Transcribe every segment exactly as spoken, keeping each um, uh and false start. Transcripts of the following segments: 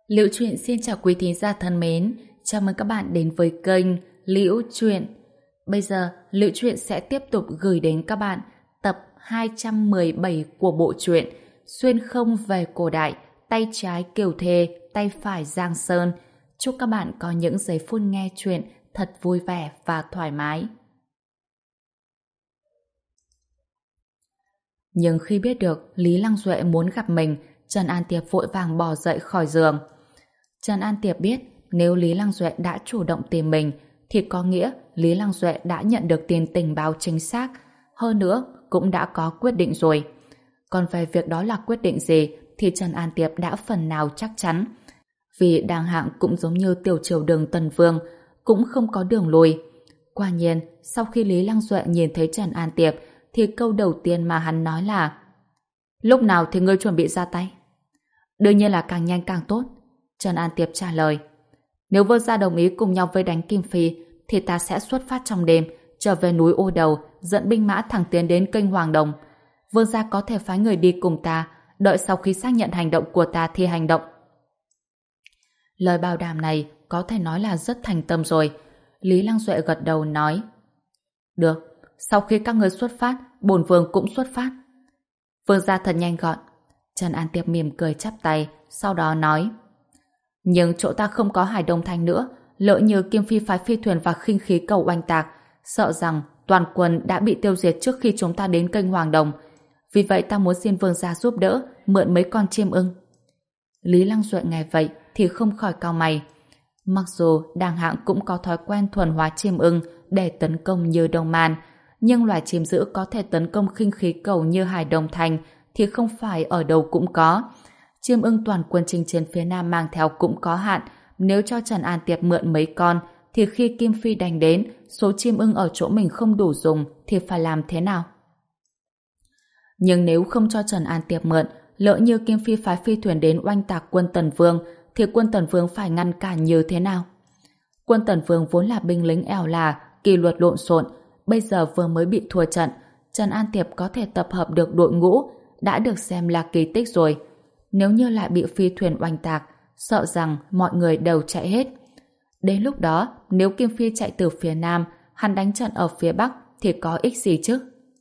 Liễu Chuyện xin chào quý thính giả thân mến, chào mừng các bạn đến với kênh Liễu Chuyện. Bây giờ, Liễu Chuyện sẽ tiếp tục gửi đến các bạn tập hai trăm mười bảy của bộ truyện Xuyên không về cổ đại, tay trái Kiều Thề, tay phải Giang Sơn. Chúc các bạn có những giây phút nghe chuyện thật vui vẻ và thoải mái. Nhưng khi biết được Lý Lăng Duệ muốn gặp mình, Trần An Tiệp vội vàng bò dậy khỏi giường. Trần An Tiệp biết nếu Lý Lăng Duệ đã chủ động tìm mình thì có nghĩa Lý Lăng Duệ đã nhận được tin tình báo chính xác, hơn nữa cũng đã có quyết định rồi. Còn về việc đó là quyết định gì thì Trần An Tiệp đã phần nào chắc chắn, vì Đàng Hạng cũng giống như tiểu triều đường Tần Vương, cũng không có đường lùi. Quả nhiên, sau khi Lý Lăng Duệ nhìn thấy Trần An Tiệp thì câu đầu tiên mà hắn nói là: lúc nào thì ngươi chuẩn bị ra tay? Đương nhiên là càng nhanh càng tốt, Trần An Tiệp trả lời. Nếu Vương gia đồng ý cùng nhau vây đánh Kim Phi thì ta sẽ xuất phát trong đêm, trở về núi Ô Đầu, dẫn binh mã thẳng tiến đến kênh Hoàng Đồng. Vương gia có thể phái người đi cùng ta, đợi sau khi xác nhận hành động của ta thì hành động. Lời bảo đảm này có thể nói là rất thành tâm rồi. Lý Lăng Duệ gật đầu nói: được, sau khi các ngươi xuất phát, bổn vương cũng xuất phát. Vương gia thật nhanh gọn. Trần An Tiệp mỉm cười chắp tay, sau đó nói: nhưng chỗ ta không có Hải Đông Thanh nữa, lỡ như Kim Phi phái phi thuyền và khinh khí cầu oanh tạc, sợ rằng toàn quân đã bị tiêu diệt trước khi chúng ta đến kênh Hoàng Đồng. Vì vậy ta muốn xin vương gia giúp đỡ, mượn mấy con chim ưng. Lý Lăng Duệ nghe vậy thì không khỏi cau mày. Mặc dù Đàng Hạng cũng có thói quen thuần hóa chim ưng để tấn công như Đông Man, nhưng loài chim dữ có thể tấn công khinh khí cầu như Hải Đông Thanh thì không phải ở đâu cũng có. Chim ưng toàn quân chinh chiến phía Nam mang theo cũng có hạn, nếu cho Trần An Tiệp mượn mấy con thì khi Kim Phi đánh đến, số chim ưng ở chỗ mình không đủ dùng thì phải làm thế nào? Nhưng nếu không cho Trần An Tiệp mượn, lỡ như Kim Phi phái phi thuyền đến oanh tạc quân Tần Vương thì quân Tần Vương phải ngăn cản như thế nào? Quân Tần Vương vốn là binh lính ẻo là, kỷ luật lộn xộn, bây giờ vừa mới bị thua trận, Trần An Tiệp có thể tập hợp được đội ngũ đã được xem là kỳ tích rồi. Nếu như lại bị phi thuyền oanh tạc, sợ rằng mọi người đều chạy hết. Đến lúc đó, nếu Kim Phi chạy từ phía Nam, hắn đánh trận ở phía Bắc thì có ích gì chứ?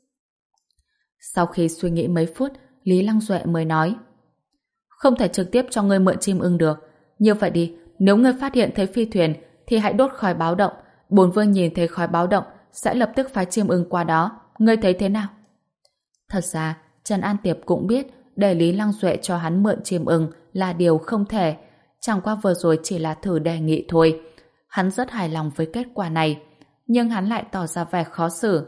Sau khi suy nghĩ mấy phút, Lý Lăng Duệ mới nói: không thể trực tiếp cho ngươi mượn chim ưng được. Như vậy đi, nếu ngươi phát hiện thấy phi thuyền thì hãy đốt khói báo động. Bổn vương nhìn thấy khói báo động sẽ lập tức phái chim ưng qua đó. Ngươi thấy thế nào? Thật ra, Trần An Tiệp cũng biết để Lý Lăng Duệ cho hắn mượn chim ưng là điều không thể. Chẳng qua vừa rồi chỉ là thử đề nghị thôi. Hắn rất hài lòng với kết quả này, nhưng hắn lại tỏ ra vẻ khó xử.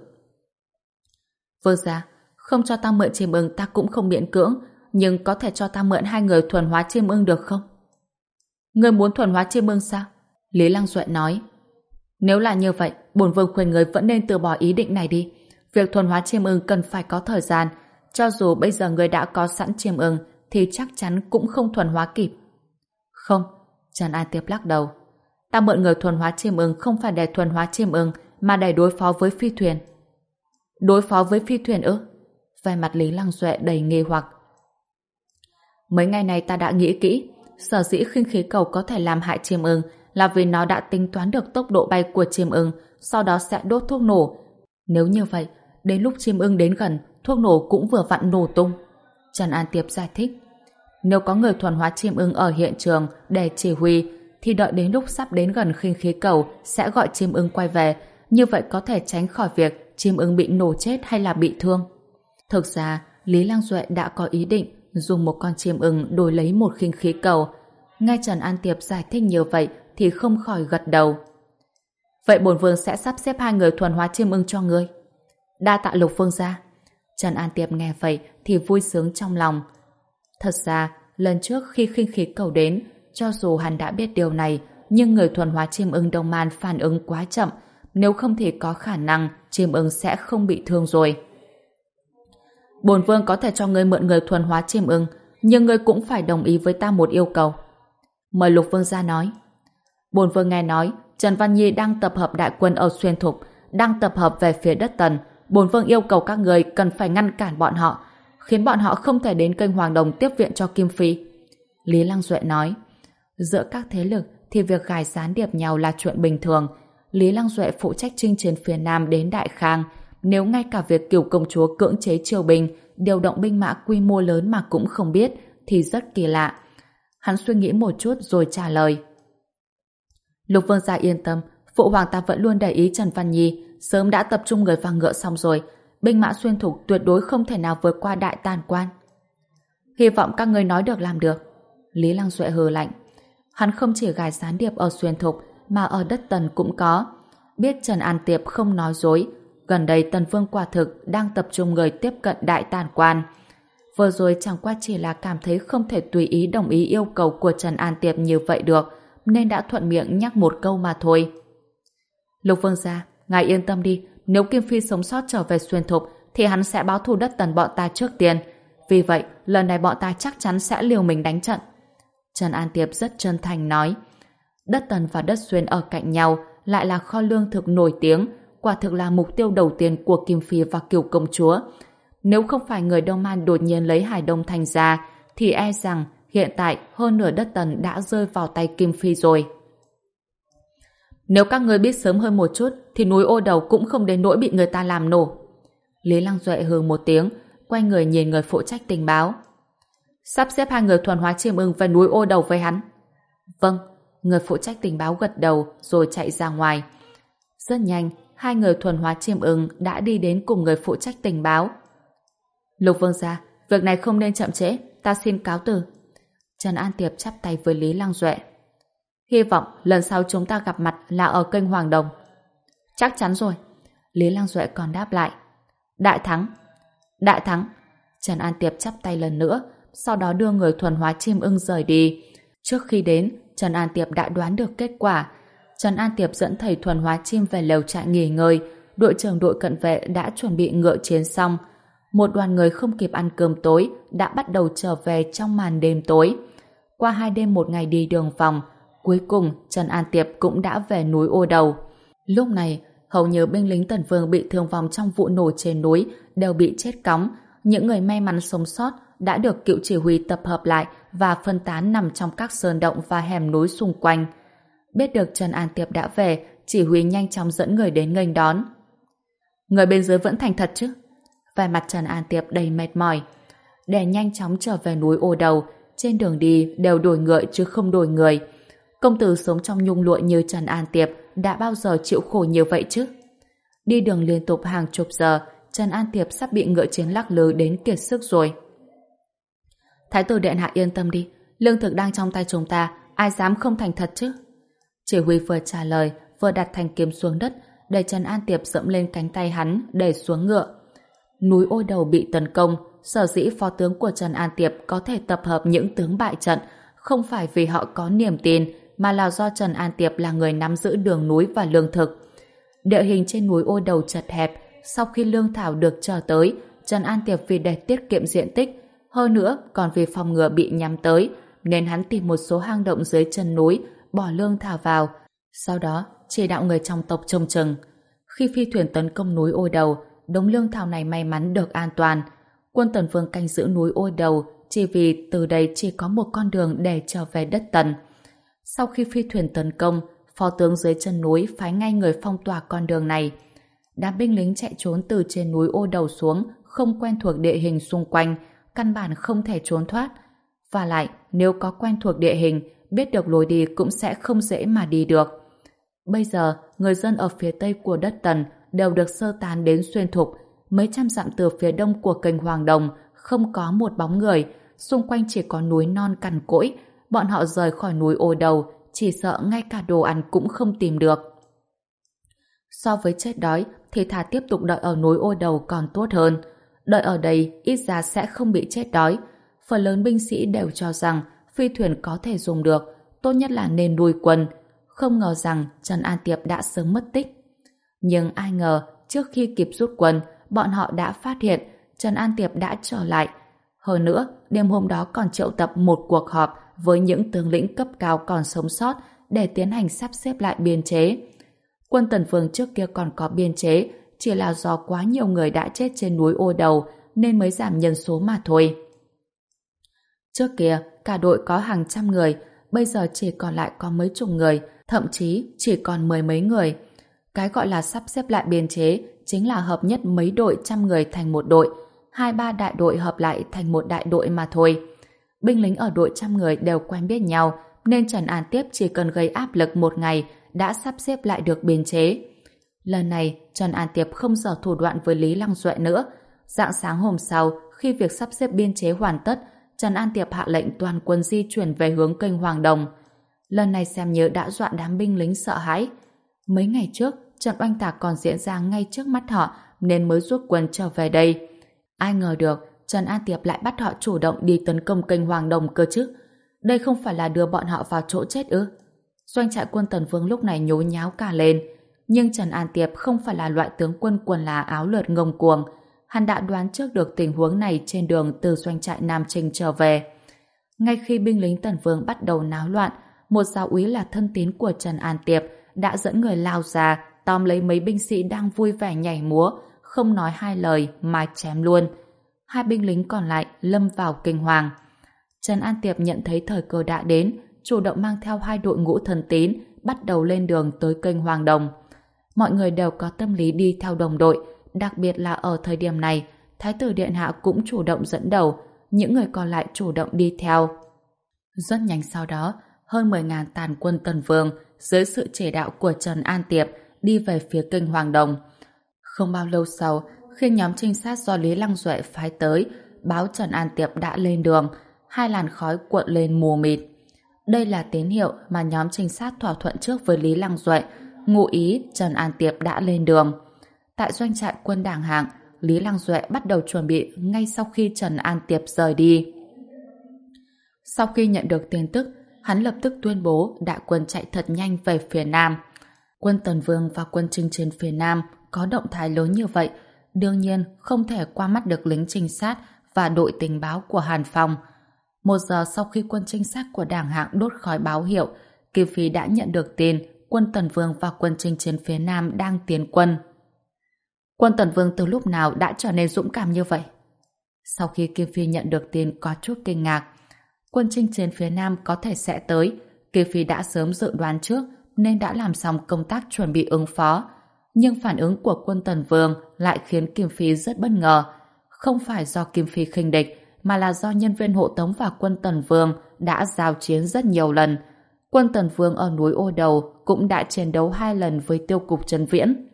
Vương gia, không cho ta mượn chim ưng ta cũng không miễn cưỡng, nhưng có thể cho ta mượn hai người thuần hóa chim ưng được không? Ngươi muốn thuần hóa chim ưng sao? Lý Lăng Duệ nói: nếu là như vậy, bổn vương khuyên ngươi vẫn nên từ bỏ ý định này đi. Việc thuần hóa chim ưng cần phải có thời gian. Cho dù bây giờ ngươi đã có sẵn chim ưng thì chắc chắn cũng không thuần hóa kịp. Không, Trần An Tiệp lắc đầu. Ta mượn người thuần hóa chim ưng không phải để thuần hóa chim ưng mà để đối phó với phi thuyền. Đối phó với phi thuyền ư? Vẻ mặt Lý Lăng Duệ đầy nghi hoặc. Mấy ngày này ta đã nghĩ kỹ, sở dĩ khinh khí cầu có thể làm hại chim ưng là vì nó đã tính toán được tốc độ bay của chim ưng, sau đó sẽ đốt thuốc nổ. Nếu như vậy, đến lúc chim ưng đến gần, thuốc nổ cũng vừa vặn nổ tung. Trần An Tiệp giải thích. Nếu có người thuần hóa chim ưng ở hiện trường để chỉ huy, thì đợi đến lúc sắp đến gần khinh khí cầu sẽ gọi chim ưng quay về, như vậy có thể tránh khỏi việc chim ưng bị nổ chết hay là bị thương. Thực ra, Lý Lăng Duệ đã có ý định dùng một con chim ưng đổi lấy một khinh khí cầu. Nghe Trần An Tiệp giải thích như vậy thì không khỏi gật đầu. Vậy bổn vương sẽ sắp xếp hai người thuần hóa chim ưng cho ngươi. Đa tạ Lục vương gia. Trần An Tiệp nghe vậy thì vui sướng trong lòng. Thật ra, lần trước khi khinh khí cầu đến, cho dù hắn đã biết điều này, nhưng người thuần hóa chim ưng Đông Man phản ứng quá chậm, nếu không thì có khả năng chim ưng sẽ không bị thương rồi. Bổn vương có thể cho ngươi mượn người thuần hóa chim ưng, nhưng ngươi cũng phải đồng ý với ta một yêu cầu. Mời Lục vương gia nói. Bổn vương nghe nói Trần Văn Nhi đang tập hợp đại quân ở Xuyên Thục, đang tập hợp về phía đất Tần. Bổn vương yêu cầu các người cần phải ngăn cản bọn họ, khiến bọn họ không thể đến kênh Hoàng Đồng tiếp viện cho Kim Phi. Lý Lăng Duệ nói. Giữa các thế lực thì việc gài gián điệp nhau là chuyện bình thường. Lý Lăng Duệ phụ trách chinh chiến phía Nam đến Đại Khang. Nếu ngay cả việc Cửu công chúa cưỡng chế triều binh, điều động binh mã quy mô lớn mà cũng không biết thì rất kỳ lạ. Hắn suy nghĩ một chút rồi trả lời. Lục vương gia yên tâm, phụ hoàng ta vẫn luôn để ý Trần Văn Nhi, sớm đã tập trung người và ngựa xong rồi. Binh mã xuyên thục tuyệt đối không thể nào vượt qua Đại Tàn Quan. Hy vọng các ngươi nói được làm được. Lý Lăng Duệ hừ lạnh. Hắn không chỉ gài gián điệp ở xuyên thục mà ở đất Tần cũng có. Biết Trần An Tiệp không nói dối, gần đây Tần Vương quả thực đang tập trung người tiếp cận Đại Tàn Quan. Vừa rồi chẳng qua chỉ là cảm thấy không thể tùy ý đồng ý yêu cầu của Trần An Tiệp như vậy được, nên đã thuận miệng nhắc một câu mà thôi. Lục vương gia, ngài yên tâm đi, nếu Kim Phi sống sót trở về xuyên thục thì hắn sẽ báo thù đất Tần bọn ta trước tiên. Vì vậy, lần này bọn ta chắc chắn sẽ liều mình đánh trận. Trần An Tiệp rất chân thành nói. Đất Tần và đất Xuyên ở cạnh nhau, lại là kho lương thực nổi tiếng, quả thực là mục tiêu đầu tiên của Kim Phi và Cửu công chúa. Nếu không phải người Đông Man đột nhiên lấy Hải Đông Thành ra, thì e rằng hiện tại hơn nửa đất Tần đã rơi vào tay Kim Phi rồi. Nếu các ngươi biết sớm hơn một chút, thì núi Ô Đầu cũng không đến nỗi bị người ta làm nổ. Lý Lăng Duệ hừ một tiếng, quay người nhìn người phụ trách tình báo. Sắp xếp hai người thuần hóa chiêm ưng về núi Ô Đầu với hắn. Vâng, người phụ trách tình báo gật đầu rồi chạy ra ngoài. Rất nhanh, hai người thuần hóa chiêm ưng đã đi đến cùng người phụ trách tình báo. Lục vương gia, việc này không nên chậm trễ, ta xin cáo từ. Trần An Tiệp chắp tay với Lý Lăng Duệ. Hy vọng lần sau chúng ta gặp mặt là ở kênh Hoàng Đồng. Chắc chắn rồi. Lý Lăng Duệ còn đáp lại. Đại thắng. Đại thắng. Trần An Tiệp chắp tay lần nữa, sau đó đưa người thuần hóa chim ưng rời đi. Trước khi đến, Trần An Tiệp đã đoán được kết quả. Trần An Tiệp dẫn thầy thuần hóa chim về lều trại nghỉ ngơi. Đội trưởng đội cận vệ đã chuẩn bị ngựa chiến xong. Một đoàn người không kịp ăn cơm tối đã bắt đầu trở về trong màn đêm tối. Qua hai đêm một ngày đi đường vòng, cuối cùng Trần An Tiệp cũng đã về núi Ô Đầu. Lúc này, hầu như binh lính Tần Vương bị thương vong trong vụ nổ trên núi đều bị chết cóng. Những người may mắn sống sót đã được cựu chỉ huy tập hợp lại và phân tán nằm trong các sơn động và hẻm núi xung quanh. Biết được Trần An Tiệp đã về, chỉ huy nhanh chóng dẫn người đến nghênh đón. Người bên dưới vẫn thành thật chứ? Vẻ mặt Trần An Tiệp đầy mệt mỏi. Để nhanh chóng trở về núi Ô Đầu, trên đường đi đều đổi ngựa chứ không đổi người. Công tử sống trong nhung lụa như Trần An Tiệp đã bao giờ chịu khổ như vậy chứ? Đi đường liên tục hàng chục giờ, Trần An Tiệp sắp bị ngựa chiến lắc lư đến kiệt sức rồi. Thái tử điện hạ yên tâm đi, lương thực đang trong tay chúng ta, ai dám không thành thật chứ? Chỉ huy vừa trả lời, vừa đặt thanh kiếm xuống đất, để Trần An Tiệp dẫm lên cánh tay hắn để xuống ngựa. Núi Ô Đầu bị tấn công, sở dĩ phó tướng của Trần An Tiệp có thể tập hợp những tướng bại trận, không phải vì họ có niềm tin, mà là do Trần An Tiệp là người nắm giữ đường núi và lương thực. Địa hình trên núi Ô Đầu chật hẹp, sau khi lương thảo được trở tới, Trần An Tiệp vì để tiết kiệm diện tích, hơn nữa còn vì phòng ngừa bị nhắm tới, nên hắn tìm một số hang động dưới chân núi, bỏ lương thảo vào, sau đó chỉ đạo người trong tộc trông chừng. Khi phi thuyền tấn công núi Ô Đầu, đống lương thảo này may mắn được an toàn. Quân Tần Vương canh giữ núi Ô Đầu chỉ vì từ đây chỉ có một con đường để trở về đất Tần. Sau khi phi thuyền tấn công, phó tướng dưới chân núi phái ngay người phong tỏa con đường này. Đám binh lính chạy trốn từ trên núi Ô Đầu xuống, không quen thuộc địa hình xung quanh, căn bản không thể trốn thoát. Và lại, nếu có quen thuộc địa hình, biết được lối đi cũng sẽ không dễ mà đi được. Bây giờ, người dân ở phía tây của đất Tần đều được sơ tán đến Xuyên Thục, mấy trăm dặm từ phía đông của kênh Hoàng Đồng, không có một bóng người, xung quanh chỉ có núi non cằn cỗi. Bọn họ rời khỏi núi Ô Đầu, chỉ sợ ngay cả đồ ăn cũng không tìm được. So với chết đói, thì thà tiếp tục đợi ở núi Ô Đầu còn tốt hơn. Đợi ở đây, ít ra sẽ không bị chết đói. Phần lớn binh sĩ đều cho rằng phi thuyền có thể dùng được, tốt nhất là nên nuôi quân. Không ngờ rằng Trần An Tiệp đã sớm mất tích. Nhưng ai ngờ, trước khi kịp rút quân, bọn họ đã phát hiện Trần An Tiệp đã trở lại. Hơn nữa, đêm hôm đó còn triệu tập một cuộc họp với những tướng lĩnh cấp cao còn sống sót để tiến hành sắp xếp lại biên chế. Quân Tần Vương trước kia còn có biên chế, chỉ là do quá nhiều người đã chết trên núi Ô Đầu nên mới giảm nhân số mà thôi. Trước kia, cả đội có hàng trăm người, bây giờ chỉ còn lại có mấy chục người, thậm chí chỉ còn mười mấy người. Cái gọi là sắp xếp lại biên chế chính là hợp nhất mấy đội trăm người thành một đội, hai ba đại đội hợp lại thành một đại đội mà thôi. Binh lính ở đội trăm người đều quen biết nhau, nên Trần An Tiếp chỉ cần gây áp lực một ngày đã sắp xếp lại được biên chế. Lần này, Trần An Tiệp không giở thủ đoạn với Lý Lăng Duệ nữa. Rạng sáng hôm sau, khi việc sắp xếp biên chế hoàn tất, Trần An Tiệp hạ lệnh toàn quân di chuyển về hướng kênh Hoàng Đồng. Lần này xem như đã dọa đám binh lính sợ hãi. Mấy ngày trước, trận oanh tạc còn diễn ra ngay trước mắt họ nên mới rút quân trở về đây. Ai ngờ được, Trần An Tiệp lại bắt họ chủ động đi tấn công kênh Hoàng Đồng cơ chứ. Đây không phải là đưa bọn họ vào chỗ chết ư? Doanh trại quân Tần Vương lúc này nhố nháo cả lên. Nhưng Trần An Tiệp không phải là loại tướng quân quần là áo lượt ngông cuồng. Hắn đã đoán trước được tình huống này trên đường từ doanh trại Nam Trinh trở về. Ngay khi binh lính Tần Vương bắt đầu náo loạn, một giáo úy là thân tín của Trần An Tiệp đã dẫn người lao ra, tóm lấy mấy binh sĩ đang vui vẻ nhảy múa, không nói hai lời mà chém luôn. Hai binh lính còn lại lâm vào kinh hoàng. Trần An Tiệp nhận thấy thời cơ đã đến, chủ động mang theo hai đội ngũ thân tín, bắt đầu lên đường tới kênh Hoàng Đồng. Mọi người đều có tâm lý đi theo đồng đội, đặc biệt là ở thời điểm này, Thái tử Điện Hạ cũng chủ động dẫn đầu, những người còn lại chủ động đi theo. Rất nhanh sau đó, hơn mười nghìn tàn quân Tần Vương dưới sự chỉ đạo của Trần An Tiệp đi về phía kênh Hoàng Đồng. Không bao lâu sau, khi nhóm trinh sát do Lý Lăng Duệ phái tới báo Trần An Tiệp đã lên đường, hai làn khói cuộn lên mù mịt. Đây là tín hiệu mà nhóm trinh sát thỏa thuận trước với Lý Lăng Duệ, ngụ ý Trần An Tiệp đã lên đường. Tại doanh trại quân Đảng Hạng, Lý Lăng Duệ bắt đầu chuẩn bị ngay sau khi Trần An Tiệp rời đi. Sau khi nhận được tin tức, hắn lập tức tuyên bố đại quân chạy thật nhanh về phía Nam. Quân Tần Vương và quân Trinh trên phía Nam có động thái lớn như vậy, đương nhiên không thể qua mắt được lính trinh sát và đội tình báo của Hàn Phong. Một giờ sau khi quân trinh sát của Đảng Hạng đốt khói báo hiệu, Kim Phi đã nhận được tin quân Tần Vương và quân Trinh trên phía Nam đang tiến quân. Quân Tần Vương từ lúc nào đã trở nên dũng cảm như vậy? Sau khi Kim Phi nhận được tin có chút kinh ngạc. Quân Trinh trên phía Nam có thể sẽ tới, Kim Phi đã sớm dự đoán trước nên đã làm xong công tác chuẩn bị ứng phó. Nhưng phản ứng của quân Tần Vương lại khiến Kim Phi rất bất ngờ. Không phải do Kim Phi khinh địch, mà là do nhân viên hộ tống và quân Tần Vương đã giao chiến rất nhiều lần. Quân Tần Vương ở núi Ô Đầu cũng đã chiến đấu hai lần với tiêu cục Trần Viễn.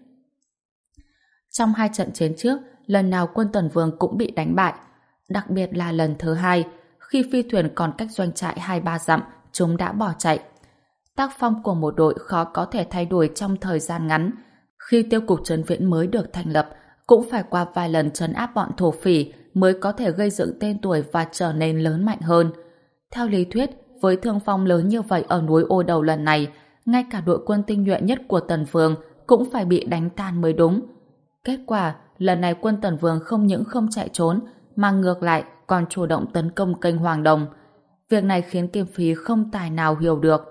Trong hai trận chiến trước, lần nào quân Tần Vương cũng bị đánh bại. Đặc biệt là lần thứ hai, khi phi thuyền còn cách doanh trại hai ba dặm, chúng đã bỏ chạy. Tác phong của một đội khó có thể thay đổi trong thời gian ngắn. Khi tiêu cục Trấn Viễn mới được thành lập, cũng phải qua vài lần trấn áp bọn thổ phỉ mới có thể gây dựng tên tuổi và trở nên lớn mạnh hơn. Theo lý thuyết, với thương phong lớn như vậy ở núi Ô Đầu lần này, ngay cả đội quân tinh nhuệ nhất của Tần Vương cũng phải bị đánh tan mới đúng. Kết quả, lần này quân Tần Vương không những không chạy trốn, mà ngược lại còn chủ động tấn công kênh Hoàng Đồng. Việc này khiến Kim Phi không tài nào hiểu được.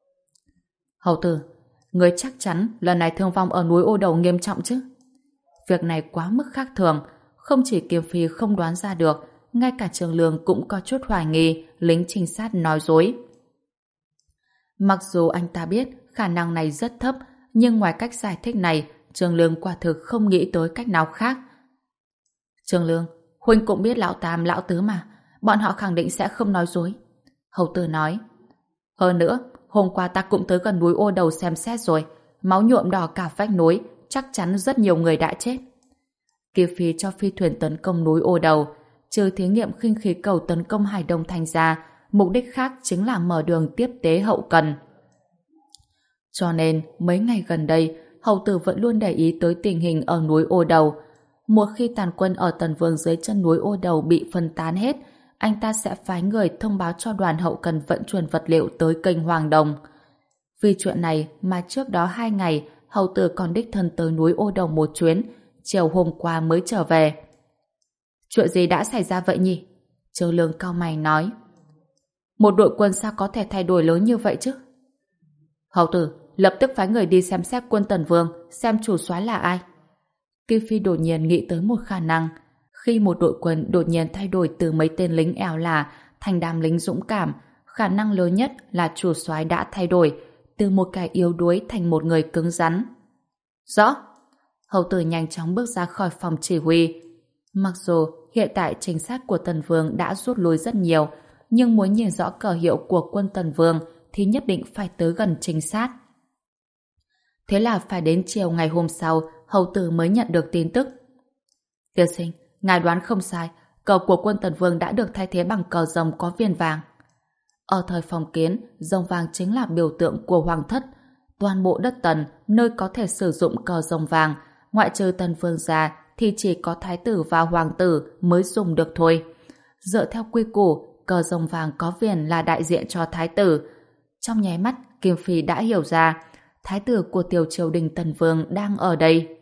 Hầu tử, người chắc chắn lần này thương vong ở núi Ô Đầu nghiêm trọng chứ? Việc này quá mức khác thường, không chỉ Kim Phi không đoán ra được, ngay cả Trường Lương cũng có chút hoài nghi lính trinh sát nói dối. Mặc dù anh ta biết khả năng này rất thấp, nhưng ngoài cách giải thích này, Trường Lương quả thực không nghĩ tới cách nào khác. Trường Lương, huynh cũng biết lão Tam, lão Tứ mà, bọn họ khẳng định sẽ không nói dối. Hầu tử nói. Hơn nữa, hôm qua ta cũng tới gần núi Ô Đầu xem xét rồi, máu nhuộm đỏ cả vách núi, chắc chắn rất nhiều người đã chết. Kim Phi cho phi thuyền tấn công núi Ô Đầu, trừ thí nghiệm khinh khí cầu tấn công Hải Đông Thành ra, mục đích khác chính là mở đường tiếp tế hậu cần. Cho nên, mấy ngày gần đây, Hầu tử vẫn luôn để ý tới tình hình ở núi Ô Đầu. Một khi tàn quân ở Tần Vương dưới chân núi Ô Đầu bị phân tán hết, anh ta sẽ phái người thông báo cho đoàn hậu cần vận chuyển vật liệu tới kênh Hoàng Đồng. Vì chuyện này mà trước đó hai ngày, Hầu tử còn đích thân tới núi Ô Đầu một chuyến, chiều hôm qua mới trở về. Chuyện gì đã xảy ra vậy nhỉ? Trương Lương cau mày nói. Một đội quân sao có thể thay đổi lớn như vậy chứ? Hầu tử, lập tức phái người đi xem xét quân Tần Vương, xem chủ soái là ai. Kim Phi đột nhiên nghĩ tới một khả năng. Khi một đội quân đột nhiên thay đổi từ mấy tên lính ẻo lả thành đám lính dũng cảm, khả năng lớn nhất là chủ soái đã thay đổi, từ một kẻ yếu đuối thành một người cứng rắn. Rõ. Hầu tử nhanh chóng bước ra khỏi phòng chỉ huy. Mặc dù hiện tại trinh sát của Tần Vương đã rút lui rất nhiều, nhưng muốn nhìn rõ cờ hiệu của quân Tần Vương thì nhất định phải tới gần trinh sát. Thế là phải đến chiều ngày hôm sau, hầu tử mới nhận được tin tức. Tiên sinh, ngài đoán không sai, cờ của quân Tần Vương đã được thay thế bằng cờ rồng có viền vàng. Ở thời phong kiến, rồng vàng chính là biểu tượng của hoàng thất. Toàn bộ đất Tần, nơi có thể sử dụng cờ rồng vàng, ngoại trừ Tần Vương gia thì chỉ có thái tử và hoàng tử mới dùng được thôi. Dựa theo quy củ, cờ rồng vàng có viền là đại diện cho thái tử. Trong nháy mắt, Kim Phi đã hiểu ra, thái tử của tiểu triều đình Tần Vương đang ở đây.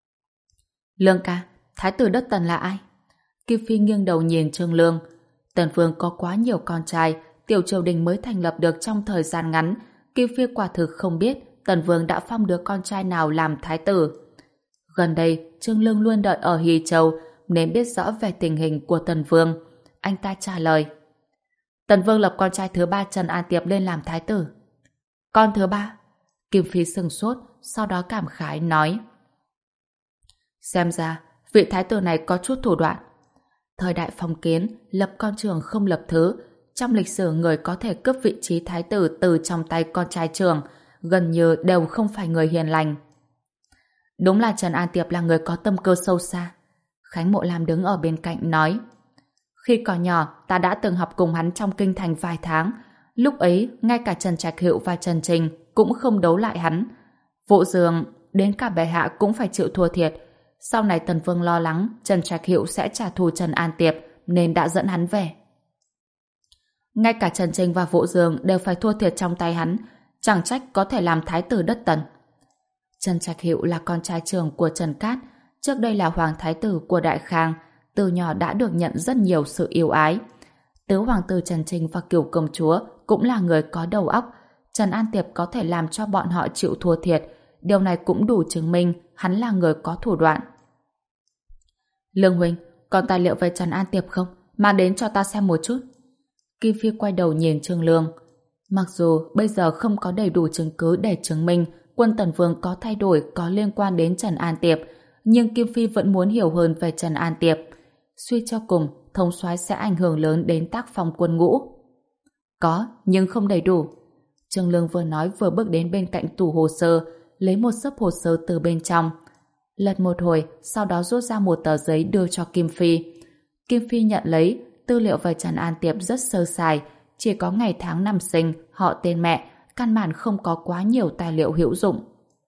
Lương ca, thái tử đất Tần là ai? Kim Phi nghiêng đầu nhìn Trương Lương. Tần Vương có quá nhiều con trai, tiểu triều đình mới thành lập được trong thời gian ngắn. Kim Phi quả thực không biết Tần Vương đã phong đứa con trai nào làm thái tử. Gần đây, Trương Lương luôn đợi ở Hy Châu nên biết rõ về tình hình của Tần Vương. Anh ta trả lời. Tần Vương lập con trai thứ ba Trần An Tiệp lên làm thái tử. Con thứ ba? Kim Phi sừng sốt, sau đó cảm khái nói. Xem ra, vị thái tử này có chút thủ đoạn. Thời đại phong kiến, lập con trưởng không lập thứ. Trong lịch sử người có thể cướp vị trí thái tử từ trong tay con trai trưởng, gần như đều không phải người hiền lành. Đúng là Trần An Tiệp là người có tâm cơ sâu xa. Khánh Mộ Lam đứng ở bên cạnh nói. Khi còn nhỏ, ta đã từng học cùng hắn trong kinh thành vài tháng. Lúc ấy, ngay cả Trần Trạch Hữu và Trần Trình cũng không đấu lại hắn. Vụ Dường, đến cả bệ hạ cũng phải chịu thua thiệt. Sau này Tần Vương lo lắng Trần Trạch Hữu sẽ trả thù Trần An Tiệp nên đã dẫn hắn về. Ngay cả Trần Trình và Vụ Dường đều phải thua thiệt trong tay hắn, chẳng trách có thể làm thái tử đất Tần. Trần Trạch Hữu là con trai trưởng của Trần Cát, trước đây là hoàng thái tử của Đại Khang, từ nhỏ đã được nhận rất nhiều sự yêu ái. Tứ hoàng tử Trần Trình và Cửu công chúa cũng là người có đầu óc. Trần An Tiệp có thể làm cho bọn họ chịu thua thiệt, điều này cũng đủ chứng minh hắn là người có thủ đoạn. Lương huynh, còn tài liệu về Trần An Tiệp không? Mang đến cho ta xem một chút. Kim Phi quay đầu nhìn Trương Lương. Mặc dù bây giờ không có đầy đủ chứng cứ để chứng minh quân Tần Vương có thay đổi có liên quan đến Trần An Tiệp, nhưng Kim Phi vẫn muốn hiểu hơn về Trần An Tiệp. Suy cho cùng, thống soái sẽ ảnh hưởng lớn đến tác phong quân ngũ. Có, nhưng không đầy đủ. Trương Lương vừa nói vừa bước đến bên cạnh tủ hồ sơ, lấy một xấp hồ sơ từ bên trong. Lật một hồi, sau đó rút ra một tờ giấy đưa cho Kim Phi. Kim Phi nhận lấy, tư liệu về Trần An Tiệp rất sơ sài, chỉ có ngày tháng năm sinh, họ tên mẹ, căn bản không có quá nhiều tài liệu hữu dụng.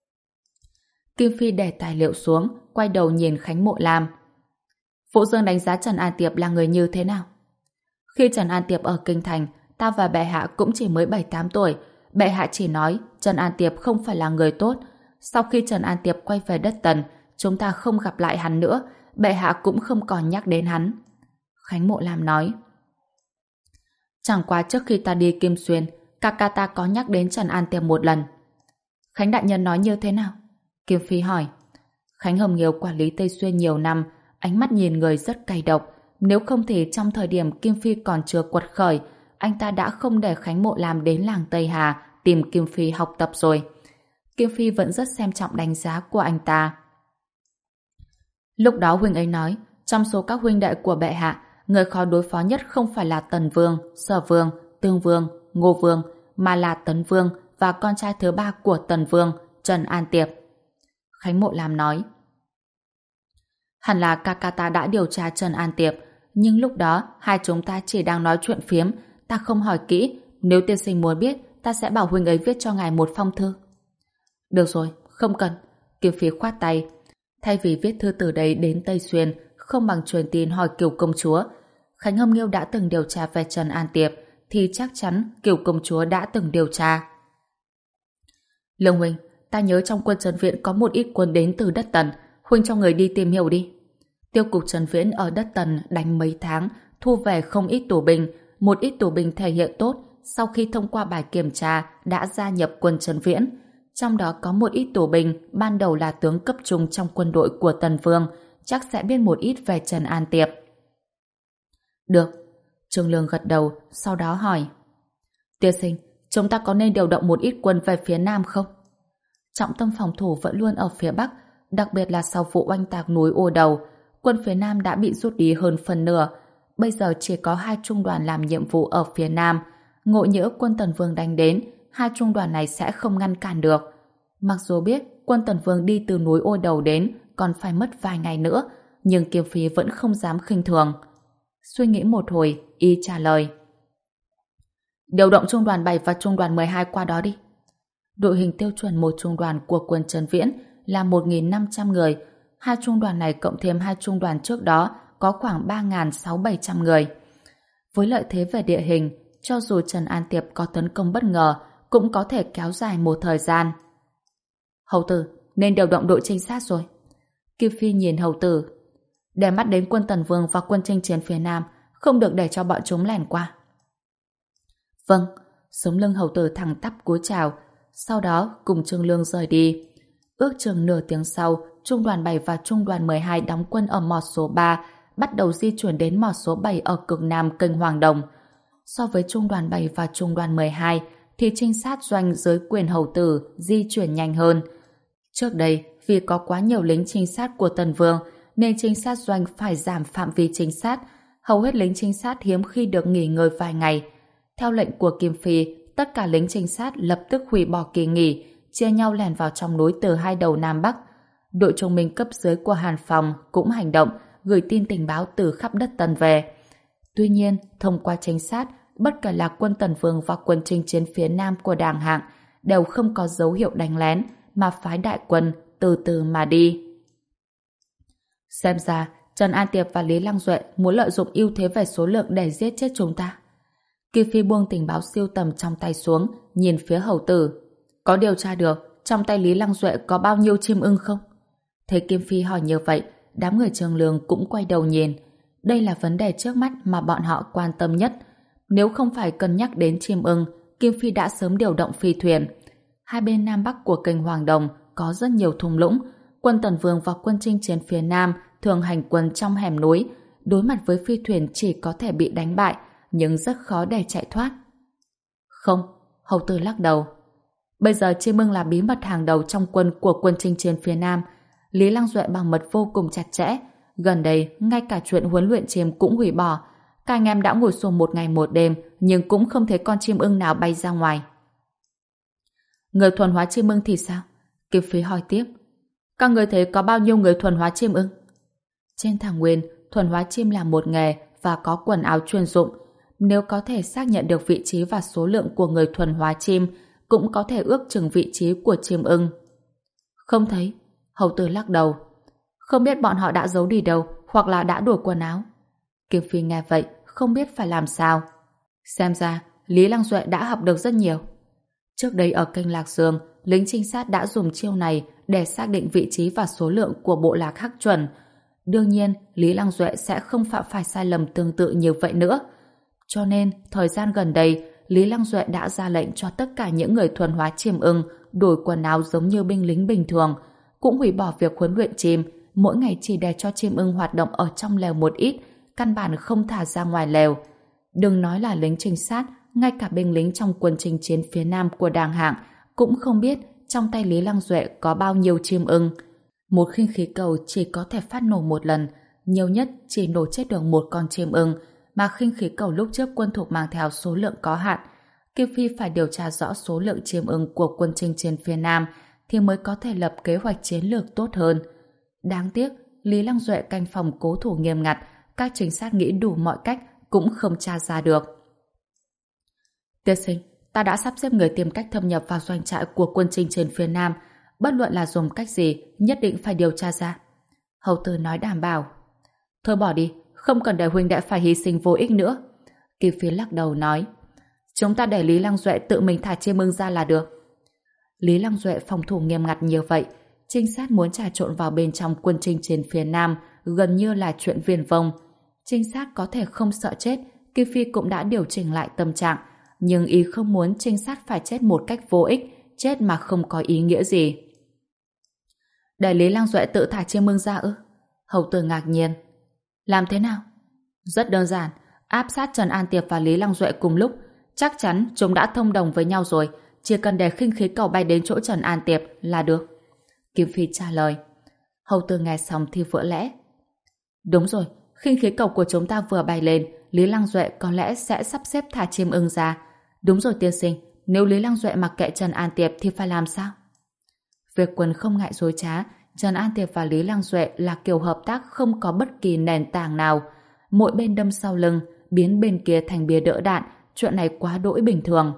Kim Phi để tài liệu xuống, quay đầu nhìn Khánh Mộ Lam. Phụ Dương đánh giá Trần An Tiệp là người như thế nào? Khi Trần An Tiệp ở Kinh Thành, ta và bệ hạ cũng chỉ mới bảy tám tuổi. Bệ hạ chỉ nói Trần An Tiệp không phải là người tốt. Sau khi Trần An Tiệp quay về đất Tần, chúng ta không gặp lại hắn nữa. Bệ hạ cũng không còn nhắc đến hắn. Khánh Mộ Lam nói. Chẳng qua trước khi ta đi Kim Xuyên, ca ca ta có nhắc đến Trần An Tiệp một lần. Khánh đại nhân nói như thế nào? Kim Phi hỏi. Khánh Hồng Nghiêu quản lý Tây Xuyên nhiều năm, ánh mắt nhìn người rất cay độc. Nếu không thì trong thời điểm Kim Phi còn chưa quật khởi, anh ta đã không để Khánh Mộ Lam đến làng Tây Hà tìm Kim Phi học tập rồi. Kim Phi vẫn rất xem trọng đánh giá của anh ta. Lúc đó huynh ấy nói, trong số các huynh đệ của bệ hạ, người khó đối phó nhất không phải là Tần Vương, Sở Vương, Tương Vương, Ngô Vương, mà là Tấn Vương và con trai thứ ba của Tần Vương, Trần An Tiệp. Khánh Mộ Lam nói. Hẳn là ca ca ta đã điều tra Trần An Tiệp, nhưng lúc đó hai chúng ta chỉ đang nói chuyện phiếm, ta không hỏi kỹ. Nếu tiên sinh muốn biết, ta sẽ bảo huynh ấy viết cho ngài một phong thư. Được rồi, không cần. Kim Phi khoát tay. Thay vì viết thư từ đây đến Tây Xuyên, không bằng truyền tin hỏi Cửu công chúa. Khánh Hâm Nghiêu đã từng điều tra về Trần An Tiệp, thì chắc chắn Cửu công chúa đã từng điều tra. Lương huynh, ta nhớ trong quân Trần Viễn có một ít quân đến từ đất Tần, huynh cho người đi tìm hiểu đi. Tiêu cục Trần Viễn ở đất Tần đánh mấy tháng, thu về không ít tù binh, một ít tù binh thể hiện tốt, sau khi thông qua bài kiểm tra đã gia nhập quân Trần Viễn. Trong đó có một ít tù binh ban đầu là tướng cấp trung trong quân đội của Tần Vương, chắc sẽ biết một ít về Trần An Tiệp. Được. Trương Lương gật đầu, sau đó hỏi. Tiên sinh, chúng ta có nên điều động một ít quân về phía Nam không? Trọng tâm phòng thủ vẫn luôn ở phía Bắc, đặc biệt là sau vụ oanh tạc núi Ô Đầu, quân phía Nam đã bị rút đi hơn phần nửa. Bây giờ chỉ có hai trung đoàn làm nhiệm vụ ở phía Nam. Ngộ nhỡ quân Tần Vương đánh đến, hai trung đoàn này sẽ không ngăn cản được. Mặc dù biết quân Tần Vương đi từ núi Ô Đầu đến còn phải mất vài ngày nữa, nhưng Kiều Phi vẫn không dám khinh thường. Suy nghĩ một hồi, y trả lời. Điều động trung đoàn bảy và trung đoàn mười hai qua đó đi. Đội hình tiêu chuẩn một trung đoàn của quân Trấn Viễn là một nghìn năm trăm người. Hai trung đoàn này cộng thêm hai trung đoàn trước đó có khoảng ba nghìn sáu trăm bảy trăm người. Với lợi thế về địa hình, cho dù Trần An Tiệp có tấn công bất ngờ, cũng có thể kéo dài một thời gian. Hầu tử, nên điều động đội trinh sát rồi. Kim Phi nhìn hầu tử. Để mắt đến quân Tần Vương và quân chinh chiến phía Nam, không được để cho bọn chúng lẻn qua. Vâng, sống lưng hầu tử thẳng tắp cúi chào, sau đó cùng Trương Lương rời đi. Ước chừng nửa tiếng sau, trung đoàn bảy và trung đoàn mười hai đóng quân ở mỏ số ba, bắt đầu di chuyển đến mỏ số bảy ở cực nam kênh Hoàng Đồng. So với trung đoàn bảy và trung đoàn mười hai, thì trinh sát doanh dưới quyền hầu tử di chuyển nhanh hơn. Trước đây, vì có quá nhiều lính trinh sát của Tần Vương, nên trinh sát doanh phải giảm phạm vi trinh sát. Hầu hết lính trinh sát hiếm khi được nghỉ ngơi vài ngày. Theo lệnh của Kim Phi, tất cả lính trinh sát lập tức hủy bỏ kỳ nghỉ, chia nhau lẻn vào trong núi từ hai đầu Nam Bắc. Đội trung minh cấp dưới của Hàn Phòng cũng hành động, gửi tin tình báo từ khắp đất Tần về. Tuy nhiên, thông qua trinh sát, bất kể là quân Tần Vương và quân chinh chiến phía Nam của Đảng Hạng đều không có dấu hiệu đánh lén, mà phái đại quân từ từ mà đi. Xem ra, Trần An Tiệp và Lý Lăng Duệ muốn lợi dụng ưu thế về số lượng để giết chết chúng ta. Kim Phi buông tình báo siêu tầm trong tay xuống, nhìn phía hầu tử. Có điều tra được trong tay Lý Lăng Duệ có bao nhiêu chim ưng không? Thấy Kim Phi hỏi như vậy, đám người Trương Lương cũng quay đầu nhìn. Đây là vấn đề trước mắt mà bọn họ quan tâm nhất. Nếu không phải cân nhắc đến chim ưng, Kim Phi đã sớm điều động phi thuyền. Hai bên Nam Bắc của kênh Hoàng Đồng có rất nhiều thung lũng. Quân Tần Vương và quân chinh chiến phía Nam thường hành quân trong hẻm núi. Đối mặt với phi thuyền chỉ có thể bị đánh bại, nhưng rất khó để chạy thoát. Không, hầu tử lắc đầu. Bây giờ chim ưng là bí mật hàng đầu trong quân của quân chinh chiến phía Nam. Lý Lăng Duệ bảo mật vô cùng chặt chẽ. Gần đây, ngay cả chuyện huấn luyện chim cũng hủy bỏ. Các anh em đã ngồi xuồng một ngày một đêm, nhưng cũng không thấy con chim ưng nào bay ra ngoài. Người thuần hóa chim ưng thì sao? Kiều Phi hỏi tiếp. Các người thấy có bao nhiêu người thuần hóa chim ưng? Trên thảo nguyên, thuần hóa chim là một nghề và có quần áo chuyên dụng. Nếu có thể xác nhận được vị trí và số lượng của người thuần hóa chim, cũng có thể ước chừng vị trí của chim ưng. Không thấy. Hầu tử lắc đầu. Không biết bọn họ đã giấu đi đâu, hoặc là đã đổi quần áo. Kim Phi nghe vậy, không biết phải làm sao. Xem ra, Lý Lăng Duệ đã học được rất nhiều. Trước đây ở kênh Lạc Dương, lính trinh sát đã dùng chiêu này để xác định vị trí và số lượng của bộ lạc Hắc Chuẩn. Đương nhiên, Lý Lăng Duệ sẽ không phạm phải sai lầm tương tự như vậy nữa. Cho nên, thời gian gần đây, Lý Lăng Duệ đã ra lệnh cho tất cả những người thuần hóa chim ưng đổi quần áo giống như binh lính bình thường, cũng hủy bỏ việc huấn luyện chim, mỗi ngày chỉ để cho chim ưng hoạt động ở trong lều một ít, căn bản không thả ra ngoài lều. Đừng nói là lính trinh sát, ngay cả binh lính trong quân chinh chiến phía Nam của Đảng Hạng cũng không biết trong tay Lý Lăng Duệ có bao nhiêu chim ưng. Một khinh khí cầu chỉ có thể phát nổ một lần, nhiều nhất chỉ nổ chết được một con chim ưng, mà khinh khí cầu lúc trước quân thục mang theo số lượng có hạn. Kim Phi phải điều tra rõ số lượng chim ưng của quân chinh chiến phía Nam thì mới có thể lập kế hoạch chiến lược tốt hơn. Đáng tiếc, Lý Lăng Duệ canh phòng cố thủ nghiêm ngặt, các trinh sát nghĩ đủ mọi cách cũng không tra ra được. Tiên sinh, ta đã sắp xếp người tìm cách thâm nhập vào doanh trại của quân chinh chiến phía Nam, bất luận là dùng cách gì, nhất định phải điều tra ra. Hầu tử nói đảm bảo. Thôi bỏ đi, không cần để huynh đệ phải hy sinh vô ích nữa. Kim Phi lắc đầu nói. Chúng ta để Lý Lăng Duệ tự mình thả chim ưng ra là được. Lý Lăng Duệ phòng thủ nghiêm ngặt như vậy, trinh sát muốn trà trộn vào bên trong quân chinh chiến phía Nam gần như là chuyện viển vông. Trinh sát có thể không sợ chết, Kim Phi cũng đã điều chỉnh lại tâm trạng, nhưng ý không muốn trinh sát phải chết một cách vô ích, chết mà không có ý nghĩa gì. Để Lý Lăng Duệ tự thả chim ưng ra ư? Hầu tử ngạc nhiên. Làm thế nào? Rất đơn giản, áp sát Trần An Tiệp và Lý Lăng Duệ cùng lúc, Chắc chắn chúng đã thông đồng với nhau rồi, chỉ cần để khinh khí cầu bay đến chỗ Trần An Tiệp là được. Kim Phi trả lời. Hầu Tử nghe xong thì vỡ lẽ. Đúng rồi, khinh khí cầu của chúng ta vừa bay lên, Lý Lăng Duệ có lẽ sẽ sắp xếp thả chim ưng ra. Đúng rồi tiên sinh, nếu Lý Lăng Duệ mặc kệ Trần An Tiệp thì phải làm sao? Việc Quân không ngại dối trá, Trần An Tiệp và Lý Lăng Duệ là kiểu hợp tác không có bất kỳ nền tảng nào. Mỗi bên đâm sau lưng, biến bên kia thành bia đỡ đạn, chuyện này quá đỗi bình thường.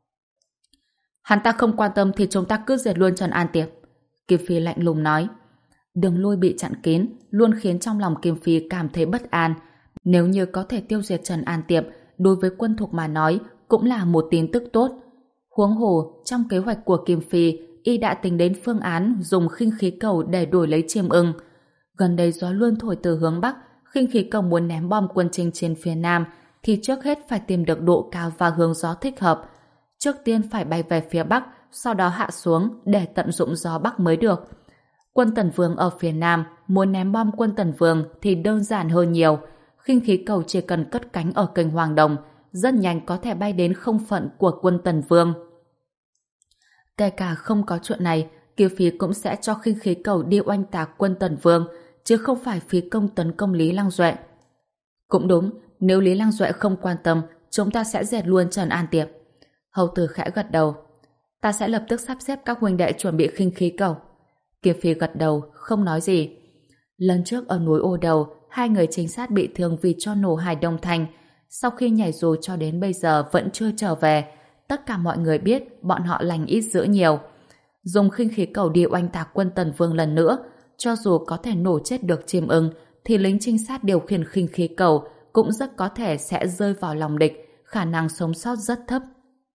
Hắn ta không quan tâm thì chúng ta cứ diệt luôn Trần An Tiệp. Kim Phi lạnh lùng nói. Đường lui bị chặn kín luôn khiến trong lòng Kim Phi cảm thấy bất an. Nếu như có thể tiêu diệt Trần An Tiệp, đối với Quân Thục mà nói cũng là một tin tức tốt. Huống hồ, trong kế hoạch của Kim Phi, y đã tính đến phương án dùng khinh khí cầu để đổi lấy chim ưng. Gần đây gió luôn thổi từ hướng Bắc, khinh khí cầu muốn ném bom quân chinh trên phía Nam thì trước hết phải tìm được độ cao và hướng gió thích hợp. Trước tiên phải bay về phía Bắc, sau đó hạ xuống để tận dụng gió Bắc mới được. Quân Tần Vương ở phía Nam muốn ném bom quân Tần Vương thì đơn giản hơn nhiều. Khinh khí cầu chỉ cần cất cánh ở kênh Hoàng Đồng, rất nhanh có thể bay đến không phận của quân Tần Vương. Kể cả không có chuyện này, Kiều Phi cũng sẽ cho khinh khí cầu đi oanh tạc quân Tần Vương, chứ không phải phí công tấn công Lý Lăng Duệ. Cũng đúng, nếu Lý Lăng Duệ không quan tâm, chúng ta sẽ diệt luôn Trần An Tiệp. Hầu Tử khẽ gật đầu. Ta sẽ lập tức sắp xếp các huynh đệ chuẩn bị khinh khí cầu. Kiều Phi gật đầu, không nói gì. Lần trước ở núi Ô Đầu, hai người trinh sát bị thương vì cho nổ Hải Đông Thành. Sau khi nhảy dù cho đến bây giờ vẫn chưa trở về, tất cả mọi người biết bọn họ lành ít dữ nhiều. Dùng khinh khí cầu đi oanh tạc quân Tần Vương lần nữa, cho dù có thể nổ chết được chim ưng, thì lính trinh sát điều khiển khinh khí cầu cũng rất có thể sẽ rơi vào lòng địch, khả năng sống sót rất thấp.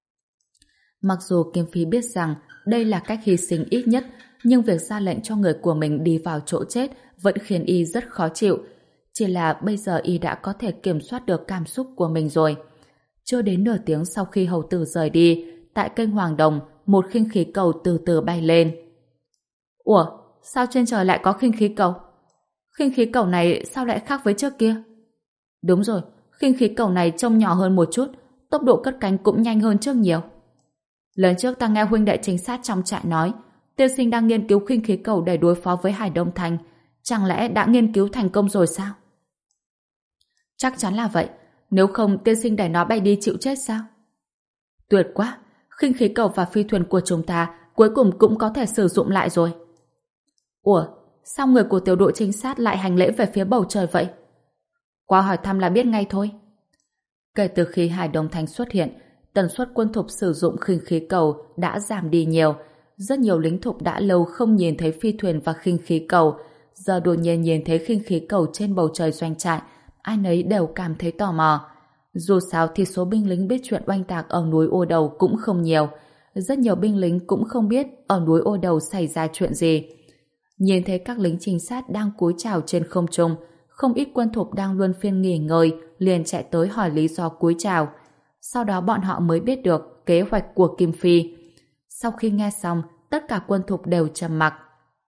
Mặc dù Kim Phi biết rằng đây là cách hy sinh ít nhất, nhưng việc ra lệnh cho người của mình đi vào chỗ chết vẫn khiến y rất khó chịu. Chỉ là bây giờ y đã có thể kiểm soát được cảm xúc của mình rồi. Chưa đến nửa tiếng sau khi Hầu Tử rời đi, tại kênh Hoàng Đồng, một khinh khí cầu từ từ bay lên. Ủa, sao trên trời lại có khinh khí cầu? Khinh khí cầu này sao lại khác với trước kia? Đúng rồi, khinh khí cầu này trông nhỏ hơn một chút, tốc độ cất cánh cũng nhanh hơn trước nhiều. Lần trước ta nghe huynh đệ trinh sát trong trại nói, tiên sinh đang nghiên cứu khinh khí cầu để đối phó với Hải Đông Thành. Chẳng lẽ đã nghiên cứu thành công rồi sao? Chắc chắn là vậy. Nếu không tiên sinh để nó bay đi chịu chết sao? Tuyệt quá! Khinh khí cầu và phi thuyền của chúng ta cuối cùng cũng có thể sử dụng lại rồi. Ủa? Sao người của tiểu đội trinh sát lại hành lễ về phía bầu trời vậy? Qua hỏi thăm là biết ngay thôi. Kể từ khi Hải Đông Thành xuất hiện, tần suất quân thục sử dụng khinh khí cầu đã giảm đi nhiều. Rất nhiều lính thục đã lâu không nhìn thấy phi thuyền và khinh khí cầu. Giờ đột nhiên nhìn thấy khinh khí cầu trên bầu trời doanh trại, ai nấy đều cảm thấy tò mò. Dù sao thì số binh lính biết chuyện oanh tạc ở núi Ô Đầu cũng không nhiều. Rất nhiều binh lính cũng không biết ở núi Ô Đầu xảy ra chuyện gì. Nhìn thấy các lính trinh sát đang cúi chào trên không trung, không ít quân thục đang luân phiên nghỉ ngơi, liền chạy tới hỏi lý do cúi chào. Sau đó bọn họ mới biết được kế hoạch của Kim Phi. Sau khi nghe xong, tất cả quân thục đều trầm mặc.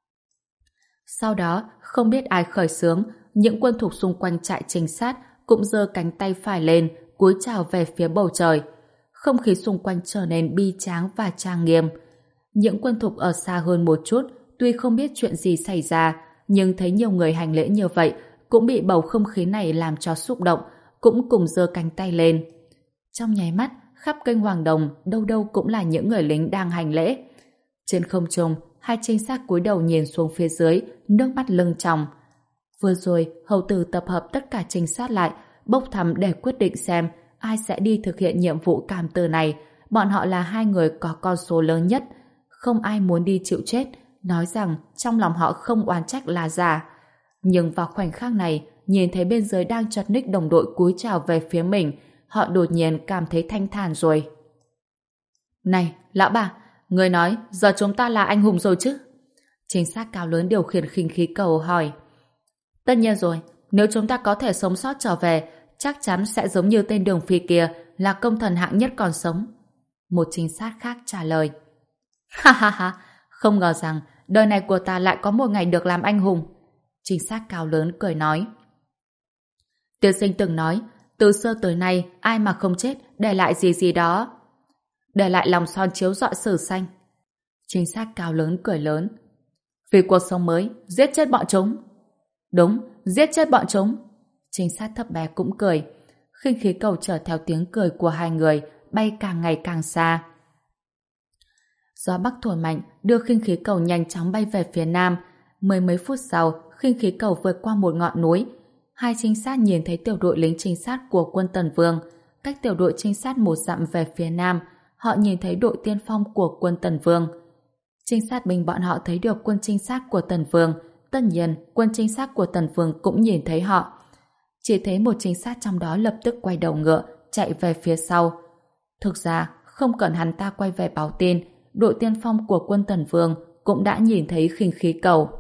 Sau đó, không biết ai khởi xướng, những quân thục xung quanh trại trinh sát cũng giơ cánh tay phải lên, cúi chào về phía bầu trời. Không khí xung quanh trở nên bi tráng và trang nghiêm. Những quân thục ở xa hơn một chút, tuy không biết chuyện gì xảy ra, nhưng thấy nhiều người hành lễ như vậy, cũng bị bầu không khí này làm cho xúc động, cũng cùng giơ cánh tay lên. Trong nháy mắt, khắp kênh Hoàng Đồng, đâu đâu cũng là những người lính đang hành lễ. Trên không trung, hai trinh sát cúi đầu nhìn xuống phía dưới, nước mắt lưng tròng. Vừa rồi, Hầu Tử tập hợp tất cả trinh sát lại, bốc thăm để quyết định xem ai sẽ đi thực hiện nhiệm vụ cảm tử này. Bọn họ là hai người có con số lớn nhất. Không ai muốn đi chịu chết, nói rằng trong lòng họ không oán trách là giả. Nhưng vào khoảnh khắc này, nhìn thấy bên dưới đang chật ních đồng đội cúi chào về phía mình, họ đột nhiên cảm thấy thanh thản rồi. Này, lão bà, người nói giờ chúng ta là anh hùng rồi chứ? Trinh sát cao lớn điều khiển khinh khí cầu hỏi. Tất nhiên rồi, nếu chúng ta có thể sống sót trở về, chắc chắn sẽ giống như tên Đường Phi kia, là công thần hạng nhất còn sống. Một trinh sát khác trả lời. Ha ha ha, không ngờ rằng đời này của ta lại có một ngày được làm anh hùng. Trinh sát cao lớn cười nói. Tiên sinh từng nói, từ xưa tới nay ai mà không chết để lại gì gì đó. Để lại lòng son chiếu rọi sử xanh. Trinh sát cao lớn cười lớn. Vì cuộc sống mới, giết chết bọn chúng. Đúng, giết chết bọn chúng. Trinh sát thấp bé cũng cười. Khinh khí cầu chở theo tiếng cười của hai người bay càng ngày càng xa. Gió bắc thổi mạnh đưa khinh khí cầu nhanh chóng bay về phía nam. Mười mấy phút sau, khinh khí cầu vượt qua một ngọn núi. Hai trinh sát nhìn thấy tiểu đội lính trinh sát của quân Tần Vương. Cách tiểu đội trinh sát một dặm về phía nam, họ nhìn thấy đội tiên phong của quân Tần Vương. Trinh sát binh bọn họ thấy được quân trinh sát của Tần Vương. Tất nhiên, quân trinh sát của Tần Vương cũng nhìn thấy họ. Chỉ thấy một trinh sát trong đó lập tức quay đầu ngựa, chạy về phía sau. Thực ra, không cần hắn ta quay về báo tin, đội tiên phong của quân Tần Vương cũng đã nhìn thấy khinh khí cầu.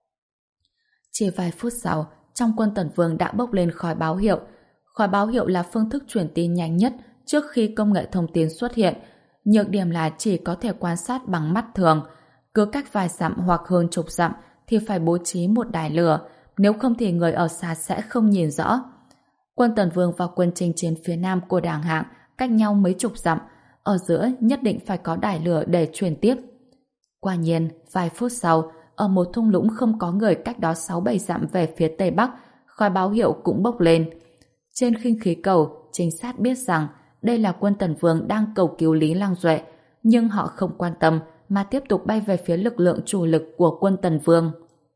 Chỉ vài phút sau, trong quân Tần Vương đã bốc lên khói báo hiệu. Khói báo hiệu là phương thức truyền tin nhanh nhất trước khi công nghệ thông tin xuất hiện. Nhược điểm là chỉ có thể quan sát bằng mắt thường. Cứ cách vài dặm hoặc hơn chục dặm thì phải bố trí một đài lửa, nếu không thì người ở xa sẽ không nhìn rõ. Quân Tần Vương và quân chinh chiến phía nam của Đàng Hạng cách nhau mấy chục dặm, ở giữa nhất định phải có đài lửa để truyền tiếp. Quả nhiên, vài phút sau, ở một thung lũng không có người cách đó sáu bảy dặm về phía tây bắc, khói báo hiệu cũng bốc lên. Trên khinh khí cầu, trinh sát biết rằng đây là quân Tần Vương đang cầu cứu Lý Lang Duệ, nhưng họ không quan tâm mà tiếp tục bay về phía lực lượng chủ lực của quân Tần Vương.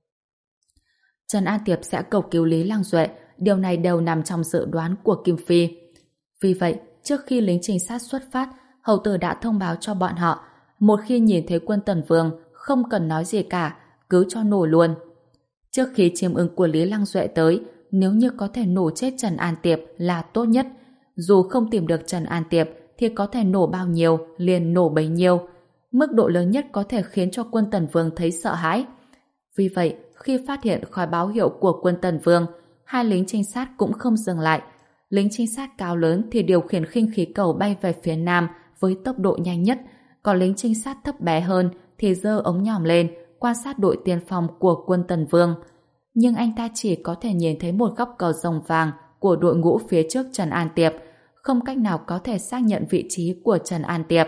Trần An Tiệp sẽ cầu cứu Lý Lang Duệ, điều này đều nằm trong dự đoán của Kim Phi. Vì vậy, trước khi lính trinh sát xuất phát, hầu tử đã thông báo cho bọn họ, một khi nhìn thấy quân Tần Vương, không cần nói gì cả, cứ cho nổ luôn. Trước khi chim ưng của Lý Lang Duệ tới, nếu như có thể nổ chết Trần An Tiệp là tốt nhất. Dù không tìm được Trần An Tiệp thì có thể nổ bao nhiêu liền nổ bấy nhiêu. Mức độ lớn nhất có thể khiến cho quân Tần Vương thấy sợ hãi. Vì vậy, khi phát hiện khói báo hiệu của quân Tần Vương, hai lính trinh sát cũng không dừng lại. Lính trinh sát cao lớn thì điều khiển khinh khí cầu bay về phía nam với tốc độ nhanh nhất, còn lính trinh sát thấp bé hơn thì giơ ống nhòm lên quan sát đội tiên phong của quân Tần Vương. Nhưng anh ta chỉ có thể nhìn thấy một góc cờ rồng vàng của đội ngũ phía trước Trần An Tiệp, không cách nào có thể xác nhận vị trí của Trần An Tiệp.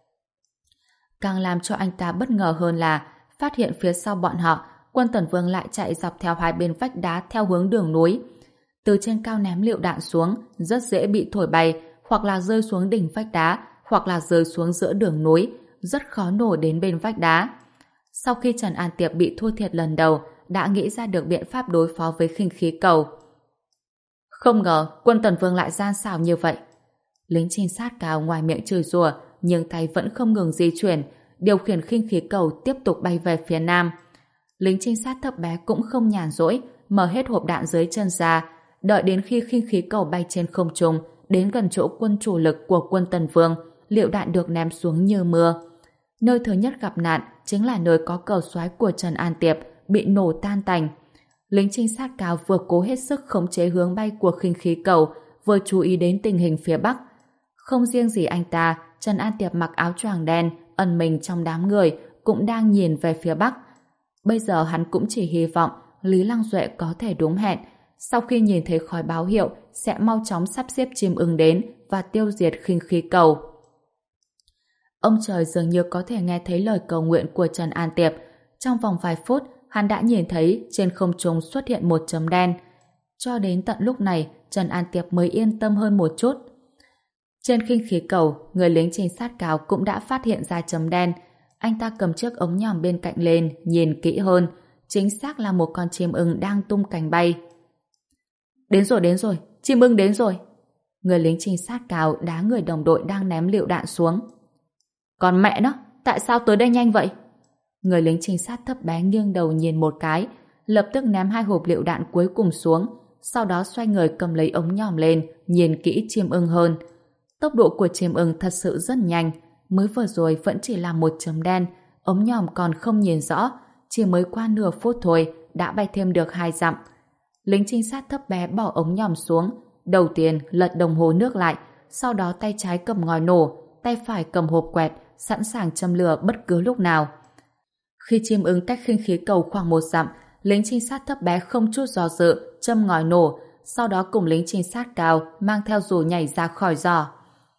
Càng làm cho anh ta bất ngờ hơn là phát hiện phía sau bọn họ, quân Tần Vương lại chạy dọc theo hai bên vách đá theo hướng đường núi. Từ trên cao ném lựu đạn xuống, rất dễ bị thổi bay, hoặc là rơi xuống đỉnh vách đá, hoặc là rơi xuống giữa đường núi, rất khó nổ đến bên vách đá. Sau khi Trần An Tiệp bị thua thiệt lần đầu, đã nghĩ ra được biện pháp đối phó với khinh khí cầu. Không ngờ quân Tần Vương lại gian xảo như vậy. Lính trinh sát cao ngoài miệng chửi rủa, nhưng tay vẫn không ngừng di chuyển, điều khiển khinh khí cầu tiếp tục bay về phía nam. Lính trinh sát thấp bé cũng không nhàn rỗi, mở hết hộp đạn dưới chân ra, đợi đến khi khinh khí cầu bay trên không trung, đến gần chỗ quân chủ lực của quân Tần Vương, lựu đạn được ném xuống như mưa. Nơi thứ nhất gặp nạn chính là nơi có cờ soái của Trần An Tiệp bị nổ tan tành. Lính trinh sát cao vừa cố hết sức khống chế hướng bay của khinh khí cầu, vừa chú ý đến tình hình phía bắc. Không riêng gì anh ta, Trần An Tiệp mặc áo choàng đen, ẩn mình trong đám người, cũng đang nhìn về phía bắc. Bây giờ hắn cũng chỉ hy vọng Lý Lang Duệ có thể đúng hẹn, sau khi nhìn thấy khói báo hiệu sẽ mau chóng sắp xếp chim ưng đến và tiêu diệt khinh khí cầu. Ông trời dường như có thể nghe thấy lời cầu nguyện của Trần An Tiệp. Trong vòng vài phút, hắn đã nhìn thấy trên không trung xuất hiện một chấm đen. Cho đến tận lúc này, Trần An Tiệp mới yên tâm hơn một chút. Trên khinh khí cầu, người lính trinh sát cao cũng đã phát hiện ra chấm đen. Anh ta cầm chiếc ống nhòm bên cạnh lên, nhìn kỹ hơn. Chính xác là một con chim ưng đang tung cánh bay. Đến rồi, đến rồi, chim ưng đến rồi. Người lính trinh sát cao đá người đồng đội đang ném lựu đạn xuống. Còn mẹ nó, tại sao tới đây nhanh vậy? Người lính trinh sát thấp bé nghiêng đầu nhìn một cái, lập tức ném hai hộp lựu đạn cuối cùng xuống, sau đó xoay người cầm lấy ống nhòm lên, nhìn kỹ chim ưng hơn. Tốc độ của chim ưng thật sự rất nhanh, mới vừa rồi vẫn chỉ là một chấm đen, ống nhòm còn không nhìn rõ, chỉ mới qua nửa phút thôi đã bay thêm được hai dặm. Lính trinh sát thấp bé bỏ ống nhòm xuống, đầu tiên lật đồng hồ nước lại, sau đó tay trái cầm ngòi nổ, tay phải cầm hộp quẹt, sẵn sàng châm lửa bất cứ lúc nào. Khi chim ưng cách khinh khí cầu khoảng một dặm, lính trinh sát thấp bé không chút do dự châm ngòi nổ, sau đó cùng lính trinh sát cao mang theo dù nhảy ra khỏi giò.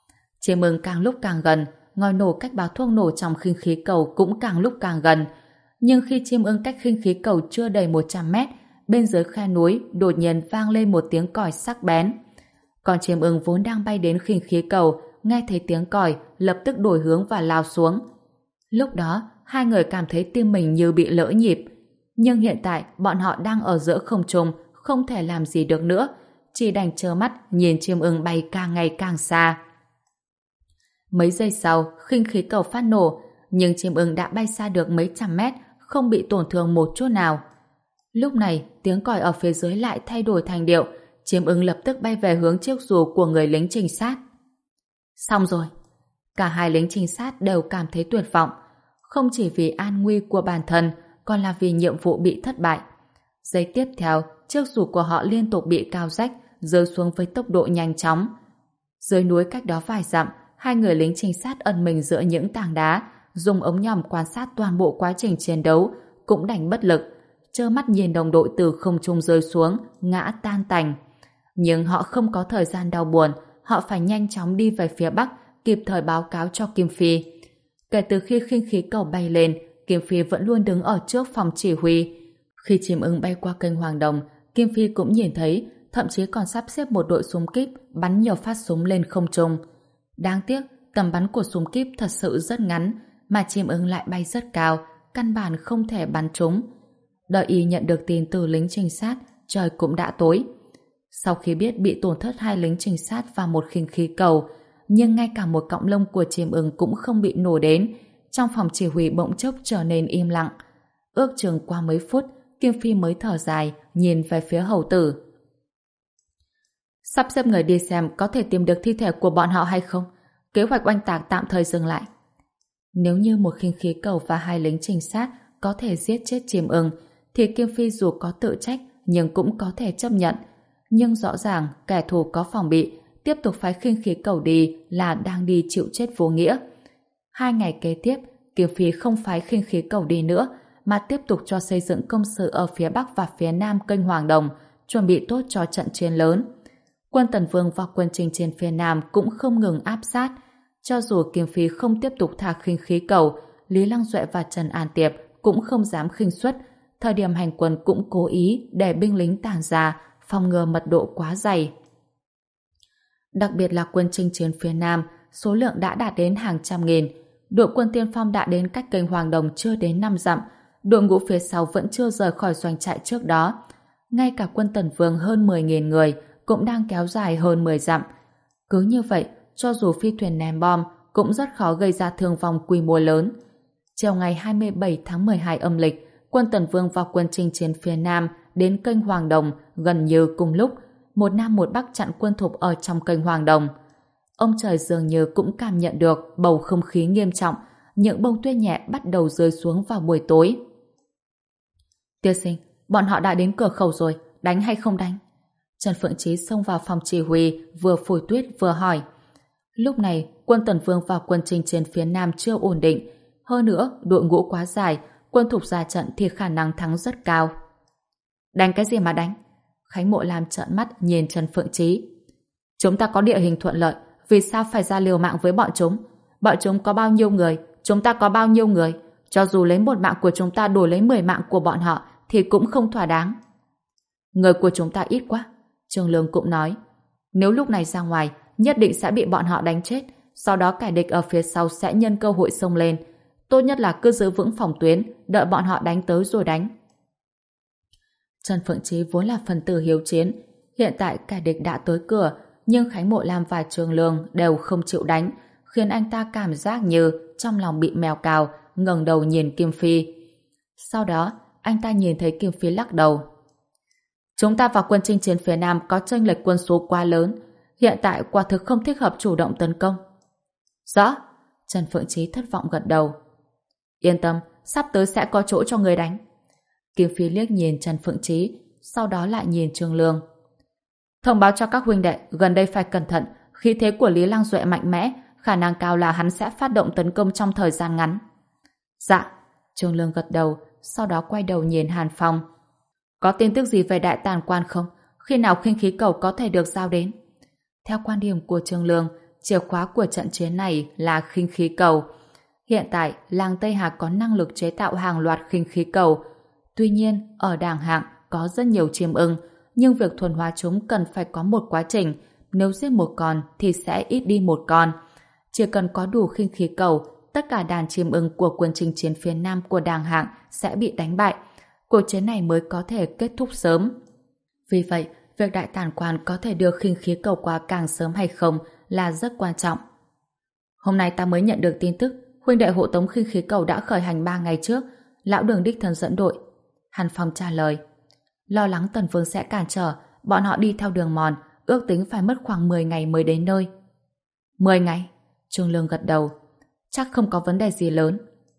Chim ưng càng lúc càng gần, ngòi nổ cách báo thuốc nổ trong khinh khí cầu cũng càng lúc càng gần. Nhưng khi chim ưng cách khinh khí cầu chưa đầy một trăm mét, bên dưới khe núi đột nhiên vang lên một tiếng còi sắc bén. Con chim ưng vốn đang bay đến khinh khí cầu, nghe thấy tiếng còi, lập tức đổi hướng và lao xuống. Lúc đó, hai người cảm thấy tim mình như bị lỡ nhịp. Nhưng hiện tại, bọn họ đang ở giữa không trung, không thể làm gì được nữa, chỉ đành trơ mắt nhìn chim ưng bay càng ngày càng xa. Mấy giây sau, khinh khí cầu phát nổ, nhưng chim ưng đã bay xa được mấy trăm mét, không bị tổn thương một chút nào. Lúc này, tiếng còi ở phía dưới lại thay đổi thành điệu, chim ưng lập tức bay về hướng chiếc dù của người lính trinh sát. Xong rồi. Cả hai lính trinh sát đều cảm thấy tuyệt vọng, không chỉ vì an nguy của bản thân, còn là vì nhiệm vụ bị thất bại. Giây tiếp theo, chiếc dù của họ liên tục bị cào rách, rơi xuống với tốc độ nhanh chóng. Dưới núi cách đó vài dặm, hai người lính trinh sát ẩn mình giữa những tảng đá, dùng ống nhòm quan sát toàn bộ quá trình chiến đấu, cũng đành bất lực, trơ mắt nhìn đồng đội từ không trung rơi xuống, ngã tan tành. Nhưng họ không có thời gian đau buồn, họ phải nhanh chóng đi về phía Bắc, kịp thời báo cáo cho Kim Phi. Kể từ khi khinh khí cầu bay lên, Kim Phi vẫn luôn đứng ở trước phòng chỉ huy. Khi chim ưng bay qua kênh Hoàng Đồng, Kim Phi cũng nhìn thấy, thậm chí còn sắp xếp một đội súng kíp bắn nhiều phát súng lên không trung. Đáng tiếc, tầm bắn của súng kíp thật sự rất ngắn, mà chim ưng lại bay rất cao, căn bản không thể bắn trúng. Đợi y nhận được tin từ lính trinh sát, trời cũng đã tối. Sau khi biết bị tổn thất hai lính trinh sát và một khinh khí cầu, nhưng ngay cả một cọng lông của chim ưng cũng không bị nổ đến, trong phòng chỉ huy bỗng chốc trở nên im lặng. Ước chừng qua mấy phút, Kim Phi mới thở dài, nhìn về phía hầu tử. Sắp xếp người đi xem có thể tìm được thi thể của bọn họ hay không. Kế hoạch oanh tạc tạm thời dừng lại. Nếu như một khinh khí cầu và hai lính trinh sát có thể giết chết chim ưng, thì Kim Phi dù có tự trách nhưng cũng có thể chấp nhận. Nhưng rõ ràng kẻ thù có phòng bị, tiếp tục phái khinh khí cầu đi là đang đi chịu chết vô nghĩa. Hai ngày kế tiếp, Kim Phi không phái khinh khí cầu đi nữa, mà tiếp tục cho xây dựng công sự ở phía Bắc và phía Nam kênh Hoàng Đồng, chuẩn bị tốt cho trận chiến lớn. Quân Tần Vương và quân Trình trên phía Nam cũng không ngừng áp sát. Cho dù Kim Phi không tiếp tục thả khinh khí cầu, Lý Lăng Duệ và Trần An Tiệp cũng không dám khinh suất. Thời điểm hành quân cũng cố ý để binh lính tản ra, phòng ngừa mật độ quá dày. Đặc biệt là quân chinh chiến phía Nam, số lượng đã đạt đến hàng trăm nghìn. Đội quân tiên phong đã đến cách kênh Hoàng Đồng chưa đến năm dặm, đội ngũ phía sau vẫn chưa rời khỏi doanh trại trước đó. Ngay cả quân Tần Vương hơn mười nghìn người cũng đang kéo dài hơn mười dặm. Cứ như vậy, cho dù phi thuyền ném bom cũng rất khó gây ra thương vong quy mô lớn. Chiều ngày hai mươi bảy tháng mười hai âm lịch, quân Tần Vương và quân chinh chiến phía Nam đến kênh Hoàng Đồng gần như cùng lúc, một Nam một Bắc chặn quân thục ở trong kênh Hoàng Đồng. Ông trời dường như cũng cảm nhận được bầu không khí nghiêm trọng, những bông tuyết nhẹ bắt đầu rơi xuống vào buổi tối. Tiên sinh, bọn họ đã đến cửa khẩu rồi, đánh hay không đánh? Trần Phượng Chí xông vào phòng chỉ huy, vừa phủi tuyết vừa hỏi. Lúc này, quân Tần Vương và quân chinh chiến phía Nam chưa ổn định. Hơn nữa, đội ngũ quá dài, quân thục ra trận thì khả năng thắng rất cao. Đánh cái gì mà đánh? Khánh Mộ Lam trợn mắt nhìn Trần Phượng Chí. Chúng ta có địa hình thuận lợi, vì sao phải ra liều mạng với bọn chúng? Bọn chúng có bao nhiêu người, chúng ta có bao nhiêu người? Cho dù lấy một mạng của chúng ta đổi lấy mười mạng của bọn họ thì cũng không thỏa đáng. Người của chúng ta ít quá. Trương Lương cũng nói, nếu lúc này ra ngoài, nhất định sẽ bị bọn họ đánh chết, sau đó kẻ địch ở phía sau sẽ nhân cơ hội xông lên. Tốt nhất là cứ giữ vững phòng tuyến, đợi bọn họ đánh tới rồi đánh. Trần Phượng Chí vốn là phần tử hiếu chiến, hiện tại kẻ địch đã tới cửa, nhưng Khánh Mộ Lam và Trương Lương đều không chịu đánh, khiến anh ta cảm giác như trong lòng bị mèo cào, ngẩng đầu nhìn Kim Phi. Sau đó, anh ta nhìn thấy Kim Phi lắc đầu. Chúng ta và quân chinh chiến phía Nam có chênh lệch quân số quá lớn, hiện tại quả thực không thích hợp chủ động tấn công. Rõ. Trần Phượng Chí thất vọng gật đầu. Yên tâm, sắp tới sẽ có chỗ cho người đánh. Kim Phi liếc nhìn Trần Phượng Chí, sau đó lại nhìn Trương Lương. Thông báo cho các huynh đệ, gần đây phải cẩn thận, khí thế của Lý Lăng Duệ mạnh mẽ, khả năng cao là hắn sẽ phát động tấn công trong thời gian ngắn. Dạ. Trương Lương gật đầu, sau đó quay đầu nhìn Hàn Phong. Có tin tức gì về Đại Tàn Quan không? Khi nào khinh khí cầu có thể được giao đến? Theo quan điểm của Trương Lương, chìa khóa của trận chiến này là khinh khí cầu. Hiện tại, làng Tây Hà có năng lực chế tạo hàng loạt khinh khí cầu. Tuy nhiên, ở Đàng Hạng có rất nhiều chim ưng, nhưng việc thuần hóa chúng cần phải có một quá trình. Nếu giết một con thì sẽ ít đi một con. Chỉ cần có đủ khinh khí cầu, tất cả đàn chim ưng của quân chinh chiến phía Nam của Đàng Hạng sẽ bị đánh bại. Cuộc chiến này mới có thể kết thúc sớm. Vì vậy, việc Đại Tản Quan có thể đưa khinh khí cầu qua càng sớm hay không là rất quan trọng. Hôm nay ta mới nhận được tin tức huynh đệ hộ tống khinh khí cầu đã khởi hành ba ngày trước. Lão Đường đích thân dẫn đội. Hàn Phong trả lời. Lo lắng Tần Vương sẽ cản trở, bọn họ đi theo đường mòn, ước tính phải mất khoảng mười ngày mới đến nơi. mười ngày? Trương Lương gật đầu. Chắc không có vấn đề gì lớn.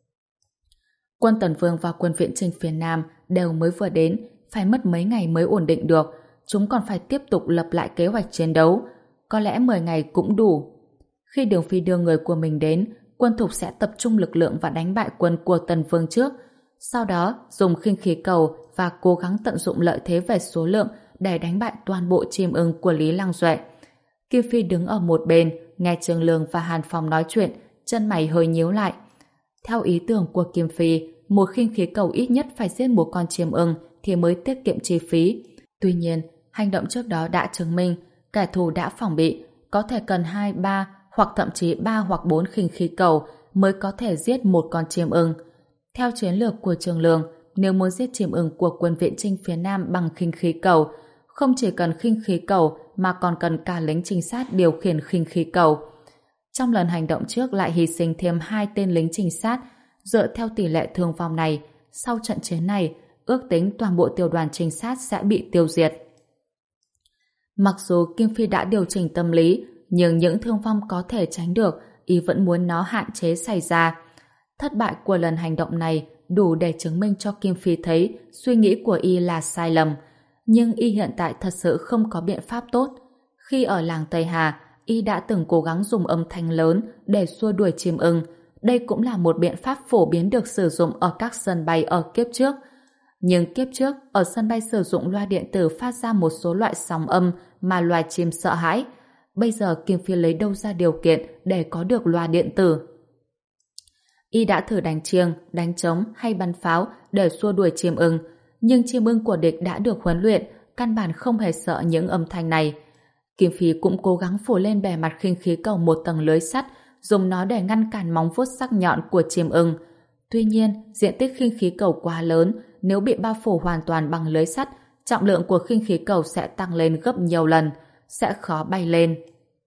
Quân Tần Vương và quân viện chinh phía Nam đều mới vừa đến, phải mất mấy ngày mới ổn định được. Chúng còn phải tiếp tục lập lại kế hoạch chiến đấu. Có lẽ mười ngày cũng đủ. Khi Đường Phi đưa người của mình đến, quân Thục sẽ tập trung lực lượng và đánh bại quân của Tần Vương trước. Sau đó, dùng khinh khí cầu và cố gắng tận dụng lợi thế về số lượng để đánh bại toàn bộ chim ưng của Lý Lăng Duệ. Kim Phi đứng ở một bên, nghe Trương Lương và Hàn Phong nói chuyện, chân mày hơi nhíu lại. Theo ý tưởng của Kim Phi, một khinh khí cầu ít nhất phải giết một con chim ưng thì mới tiết kiệm chi phí. Tuy nhiên, hành động trước đó đã chứng minh kẻ thù đã phòng bị, có thể cần hai, ba hoặc thậm chí ba hoặc bốn khinh khí cầu mới có thể giết một con chim ưng. Theo chiến lược của Trương Lương, nếu muốn giết chim ưng của quân viện chinh phía Nam bằng khinh khí cầu, không chỉ cần khinh khí cầu mà còn cần cả lính trinh sát điều khiển khinh khí cầu. Trong lần hành động trước lại hy sinh thêm hai tên lính trinh sát. Dựa theo tỷ lệ thương vong này, sau trận chiến này, ước tính toàn bộ tiểu đoàn trinh sát sẽ bị tiêu diệt. Mặc dù Kim Phi đã điều chỉnh tâm lý, nhưng những thương vong có thể tránh được, y vẫn muốn nó hạn chế xảy ra. Thất bại của lần hành động này đủ để chứng minh cho Kim Phi thấy suy nghĩ của y là sai lầm. Nhưng y hiện tại thật sự không có biện pháp tốt. Khi ở làng Tây Hà, y đã từng cố gắng dùng âm thanh lớn để xua đuổi chim ưng. Đây cũng là một biện pháp phổ biến được sử dụng ở các sân bay ở kiếp trước. Nhưng kiếp trước, ở sân bay sử dụng loa điện tử phát ra một số loại sóng âm mà loài chim sợ hãi. Bây giờ Kim Phi lấy đâu ra điều kiện để có được loa điện tử? Y đã thử đánh chiêng, đánh trống hay bắn pháo để xua đuổi chim ưng, nhưng chim ưng của địch đã được huấn luyện, căn bản không hề sợ những âm thanh này. Kim Phi cũng cố gắng phủ lên bề mặt khinh khí cầu một tầng lưới sắt, dùng nó để ngăn cản móng vuốt sắc nhọn của chim ưng. Tuy nhiên, diện tích khinh khí cầu quá lớn, nếu bị bao phủ hoàn toàn bằng lưới sắt, trọng lượng của khinh khí cầu sẽ tăng lên gấp nhiều lần, sẽ khó bay lên.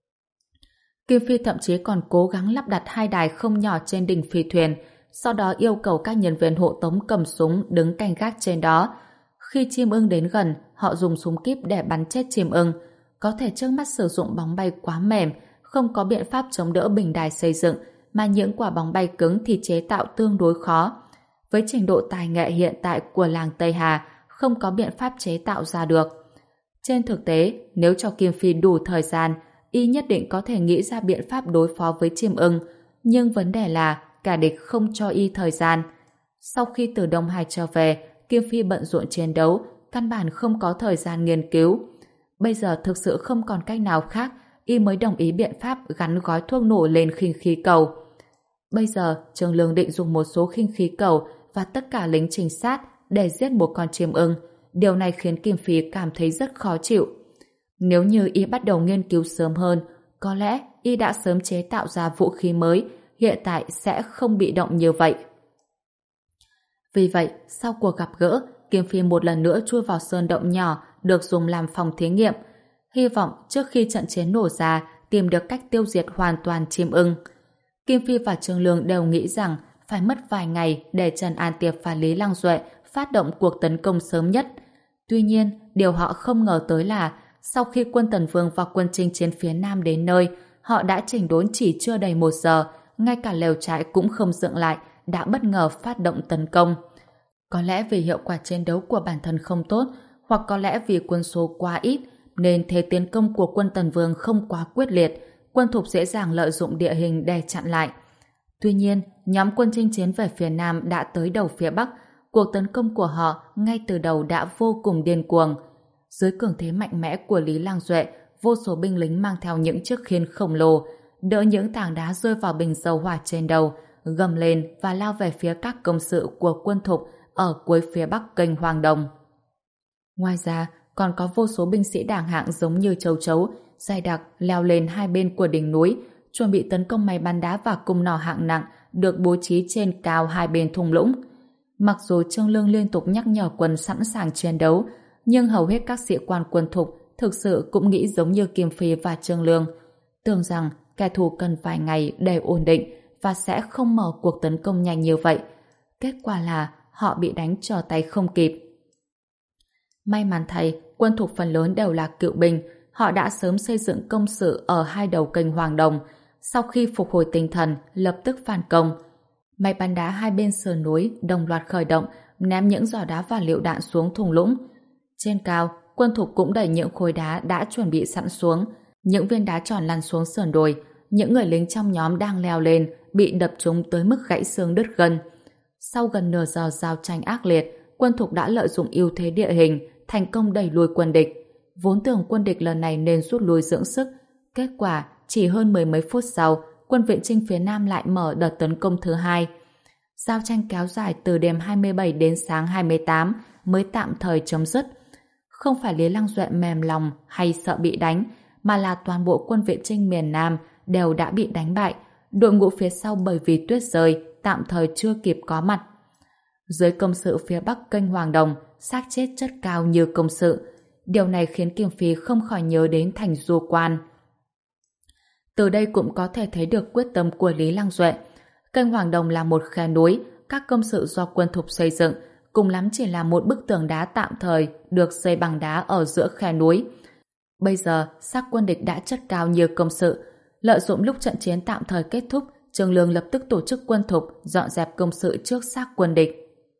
Kim Phi thậm chí còn cố gắng lắp đặt hai đài không nhỏ trên đỉnh phi thuyền, sau đó yêu cầu các nhân viên hộ tống cầm súng đứng canh gác trên đó. Khi chim ưng đến gần, họ dùng súng kíp để bắn chết chim ưng. Có thể trước mắt sử dụng bóng bay quá mềm, không có biện pháp chống đỡ bình đài xây dựng, mà những quả bóng bay cứng thì chế tạo tương đối khó. Với trình độ tài nghệ hiện tại của làng Tây Hà, không có biện pháp chế tạo ra được. Trên thực tế, nếu cho Kim Phi đủ thời gian, y nhất định có thể nghĩ ra biện pháp đối phó với chim ưng, nhưng vấn đề là cả địch không cho y thời gian. Sau khi từ Đông Hải trở về, Kim Phi bận rộn chiến đấu, căn bản không có thời gian nghiên cứu. Bây giờ thực sự không còn cách nào khác, y mới đồng ý biện pháp gắn gói thuốc nổ lên khinh khí cầu. Bây giờ, Trương Lương định dùng một số khinh khí cầu và tất cả lính trinh sát để giết một con chim ưng. Điều này khiến Kim Phi cảm thấy rất khó chịu. Nếu như y bắt đầu nghiên cứu sớm hơn, có lẽ y đã sớm chế tạo ra vũ khí mới, hiện tại sẽ không bị động như vậy. Vì vậy, sau cuộc gặp gỡ, Kim Phi một lần nữa chui vào sơn động nhỏ được dùng làm phòng thí nghiệm, hy vọng trước khi trận chiến nổ ra tìm được cách tiêu diệt hoàn toàn chim ưng. Kim Phi và Trương Lương đều nghĩ rằng phải mất vài ngày để Trần An Tiệp và Lý Lăng Duệ phát động cuộc tấn công sớm nhất. Tuy nhiên, điều họ không ngờ tới là sau khi quân Tần Vương và quân chinh chiến phía Nam đến nơi, họ đã chỉnh đốn chỉ chưa đầy một giờ, ngay cả lều trại cũng không dựng lại, đã bất ngờ phát động tấn công. Có lẽ vì hiệu quả chiến đấu của bản thân không tốt, hoặc có lẽ vì quân số quá ít, nên thế tiến công của quân Tần Vương không quá quyết liệt, quân Thục dễ dàng lợi dụng địa hình để chặn lại. Tuy nhiên, nhóm quân chinh chiến về phía Nam đã tới đầu phía Bắc, cuộc tấn công của họ ngay từ đầu đã vô cùng điên cuồng. Dưới cường thế mạnh mẽ của Lý Lang Duệ, vô số binh lính mang theo những chiếc khiên khổng lồ, đỡ những tảng đá rơi vào bình dầu hỏa trên đầu, gầm lên và lao về phía các công sự của quân Thục ở cuối phía bắc kênh Hoàng Đồng. Ngoài ra, còn có vô số binh sĩ đàng hạng giống như châu chấu, dày đặc leo lên hai bên của đỉnh núi, chuẩn bị tấn công máy bắn đá và cung nỏ hạng nặng được bố trí trên cao hai bên thung lũng. Mặc dù Trương Lương liên tục nhắc nhở quân sẵn sàng chiến đấu, nhưng hầu hết các sĩ quan quân Thục thực sự cũng nghĩ giống như Kim Phi và Trương Lương, tưởng rằng kẻ thù cần vài ngày để ổn định và sẽ không mở cuộc tấn công nhanh như vậy. Kết quả là họ bị đánh trở tay không kịp. May mắn thay, quân Thục phần lớn đều là cựu binh, họ đã sớm xây dựng công sự ở hai đầu kênh Hoàng Đồng. Sau khi phục hồi tinh thần, lập tức phản công. Máy bắn đá hai bên sườn núi đồng loạt khởi động, ném những giỏ đá và lựu đạn xuống thung lũng. Trên cao, quân Thục cũng đẩy những khối đá đã chuẩn bị sẵn xuống. Những viên đá tròn lăn xuống sườn đồi. Những người lính trong nhóm đang leo lên, bị đập trúng tới mức gãy xương đứt gân. Sau gần nửa giờ giao tranh ác liệt, quân Thục đã lợi dụng ưu thế địa hình, thành công đẩy lùi quân địch. Vốn tưởng quân địch lần này nên rút lui dưỡng sức. Kết quả, chỉ hơn mười mấy phút sau, quân viện chinh phía Nam lại mở đợt tấn công thứ hai. Giao tranh kéo dài từ đêm hai mươi bảy đến sáng hai mươi tám mới tạm thời chấm dứt. Không phải Lý Lăng Duệ mềm lòng hay sợ bị đánh, mà là toàn bộ quân viện chinh miền Nam đều đã bị đánh bại. Đội ngũ phía sau bởi vì tuyết rơi, tạm thời chưa kịp có mặt. Dưới công sự phía bắc kênh Hoàng Đồng, xác chết chất cao như công sự. Điều này khiến Kim Phi không khỏi nhớ đến thành Du Quan. Từ đây cũng có thể thấy được quyết tâm của Lý Lăng Duệ. Kênh Hoàng Đồng là một khe núi, các công sự do quân Thục xây dựng, cùng lắm chỉ là một bức tường đá tạm thời được xây bằng đá ở giữa khe núi. Bây giờ, xác quân địch đã chất cao như công sự. Lợi dụng lúc trận chiến tạm thời kết thúc, Trương Lương lập tức tổ chức quân Thục dọn dẹp công sự trước xác quân địch.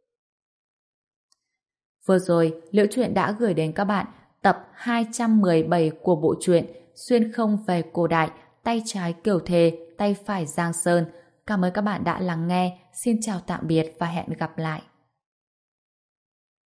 Vừa rồi, Liễu Chuyện đã gửi đến các bạn tập hai trăm mười bảy của bộ truyện Xuyên không về cổ đại, tay trái Kiều Thề, tay phải Giang Sơn. Cảm ơn các bạn đã lắng nghe. Xin chào tạm biệt và hẹn gặp lại.